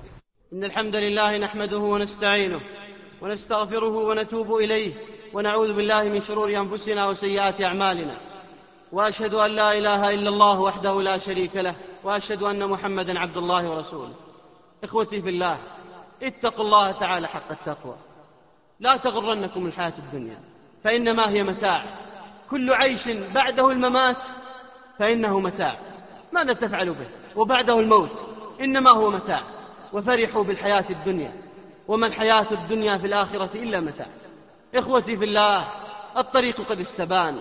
إن الحمد لله نحمده ونستعينه ونستغفره ونتوب إليه، ونعوذ بالله من شرور أنفسنا وسيئات أعمالنا، وأشهد أن لا إله إلا الله وحده لا شريك له، وأشهد أن محمدا عبد الله ورسوله. إخوتي في الله، اتقوا الله تعالى حق التقوى، لا تغرنكم الحياة الدنيا، فإنما هي متاع، كل عيش بعده الممات فإنه متاع. ماذا تفعل به وبعده الموت؟ إنما هو متاع. وفرحوا بالحياة الدنيا وما الحياة الدنيا في الآخرة إلا متاع. إخوتي في الله، الطريق قد استبان،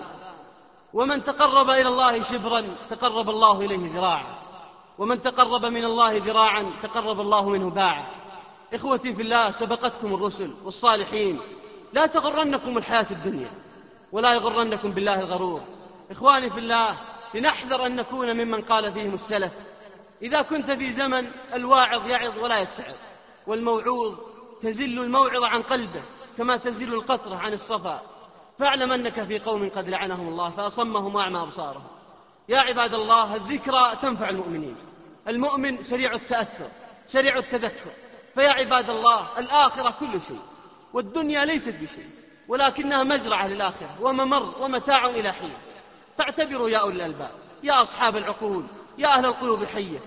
ومن تقرب إلى الله شبرا تقرب الله إليه ذراعا، ومن تقرب من الله ذراعا تقرب الله منه باعا. إخوتي في الله، سبقتكم الرسل والصالحين، لا تغرنكم الحياة الدنيا ولا يغرنكم بالله الغرور. إخواني في الله، لنحذر أن نكون ممن قال فيهم السلف: إذا كنت في زمن الواعظ يعظ ولا يتعظ، والموعوظ تزل الموعظة عن قلبه كما تزل القطرة عن الصفا، فاعلم أنك في قوم قد لعنهم الله فأصمهم وأعمى أبصارهم. يا عباد الله، الذكرى تنفع المؤمنين. المؤمن سريع التأثر سريع التذكر، فيا عباد الله، الآخرة كل شيء، والدنيا ليست بشيء، ولكنها مزرعة للآخرة وممر ومتاع إلى حين. فاعتبروا يا أولي الألباب، يا أصحاب العقول، يا أهل القلوب الحية،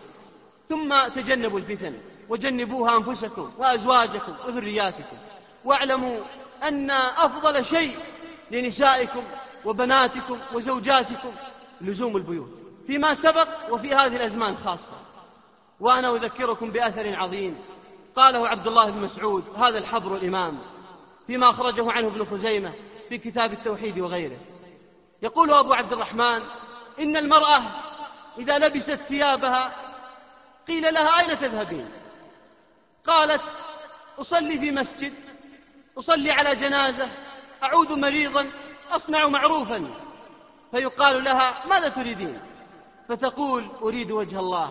ثم تجنبوا الفتن وجنبوها أنفسكم وأزواجكم وذرياتكم، واعلموا أن أفضل شيء لنسائكم وبناتكم وزوجاتكم لزوم البيوت فيما سبق وفي هذه الأزمان خاصة. وأنا أذكركم بأثر عظيم قاله عبد الله بن مسعود، هذا الحبر الإمام، فيما أخرجه عنه ابن خزيمة في كتاب التوحيد وغيره. يقول أبو عبد الرحمن: إن المرأة إذا لبست ثيابها قيل لها: أين تذهبين؟ قالت: أصلي في مسجد، أصلي على جنازة، أعود مريضا، أصنع معروفا. فيقال لها: ماذا تريدين؟ فتقول: أريد وجه الله.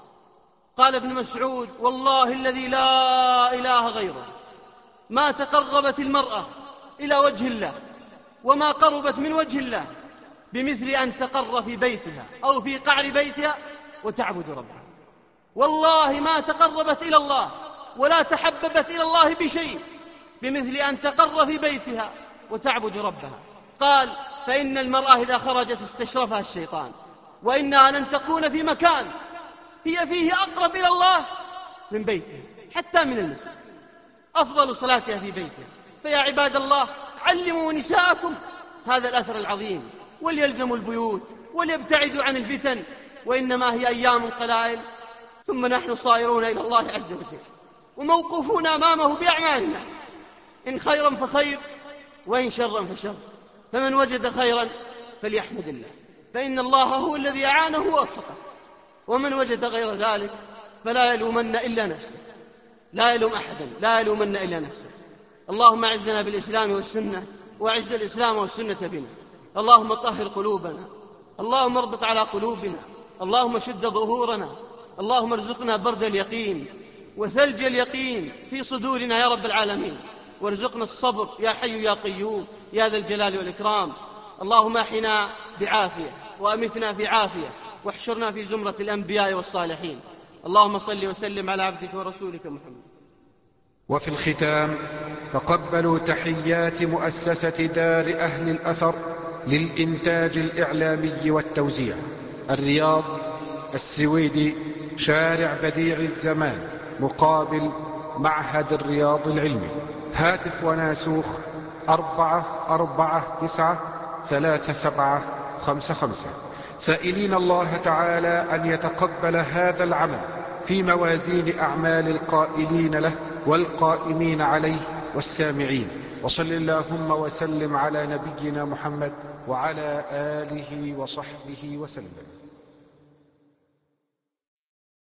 قال ابن مسعود: والله الذي لا إله غيره ما تقربت المرأة إلى وجه الله وما قربت من وجه الله بمثل أن تقر في بيتها أو في قعر بيتها وتعبد ربها. والله ما تقربت إلى الله ولا تحببت إلى الله بشيء بمثل أن تقر في بيتها وتعبد ربها. قال: فإن المرأة إذا خرجت استشرفها الشيطان، وإنها لن تكون في مكان هي فيه أقرب إلى الله من بيتها حتى من المسجد، أفضل صلاتها في بيتها. فيا عباد الله، علموا نساءكم هذا الأثر العظيم، وليلزموا البيوت وليبتعدوا عن الفتن، وإنما هي أيام قلائل ثم نحن صائرون إلى الله عز وجل، وموقوفون أمامه بأعمالنا، إن خيرا فخير وإن شرا فشر. فمن وجد خيرا فليحمد الله، فإن الله هو الذي أعانه ووفقه، ومن وجد غير ذلك فلا يلومن إلا نفسه، لا يلوم أحدا، لا يلومن إلا نفسه. اللهم أعزنا بالإسلام والسنة، وأعز الإسلام والسنة بنا. اللهم طهر قلوبنا، اللهم اربط على قلوبنا، اللهم شد ظهورنا، اللهم ارزقنا برد اليقين وثلج اليقين في صدورنا يا رب العالمين، وارزقنا الصبر يا حي يا قيوم يا ذا الجلال والإكرام. اللهم احنا بعافية وأمتنا في عافية، واحشرنا في زمرة الأنبياء والصالحين. اللهم صل وسلم على عبدك ورسولك محمد. وفي الختام، تقبلوا تحيات مؤسسة دار أهل الأثر للإنتاج الإعلامي والتوزيع، الرياض، السويدي، شارع بديع الزمان مقابل معهد الرياض العلمي. هاتف وناسوخ 4493755، سائلين الله تعالى أن يتقبل هذا العمل في موازين أعمال القائلين له والقائمين عليه والسامعين. وصل اللهم وسلم على نبينا محمد وعلى آله وصحبه وسلم.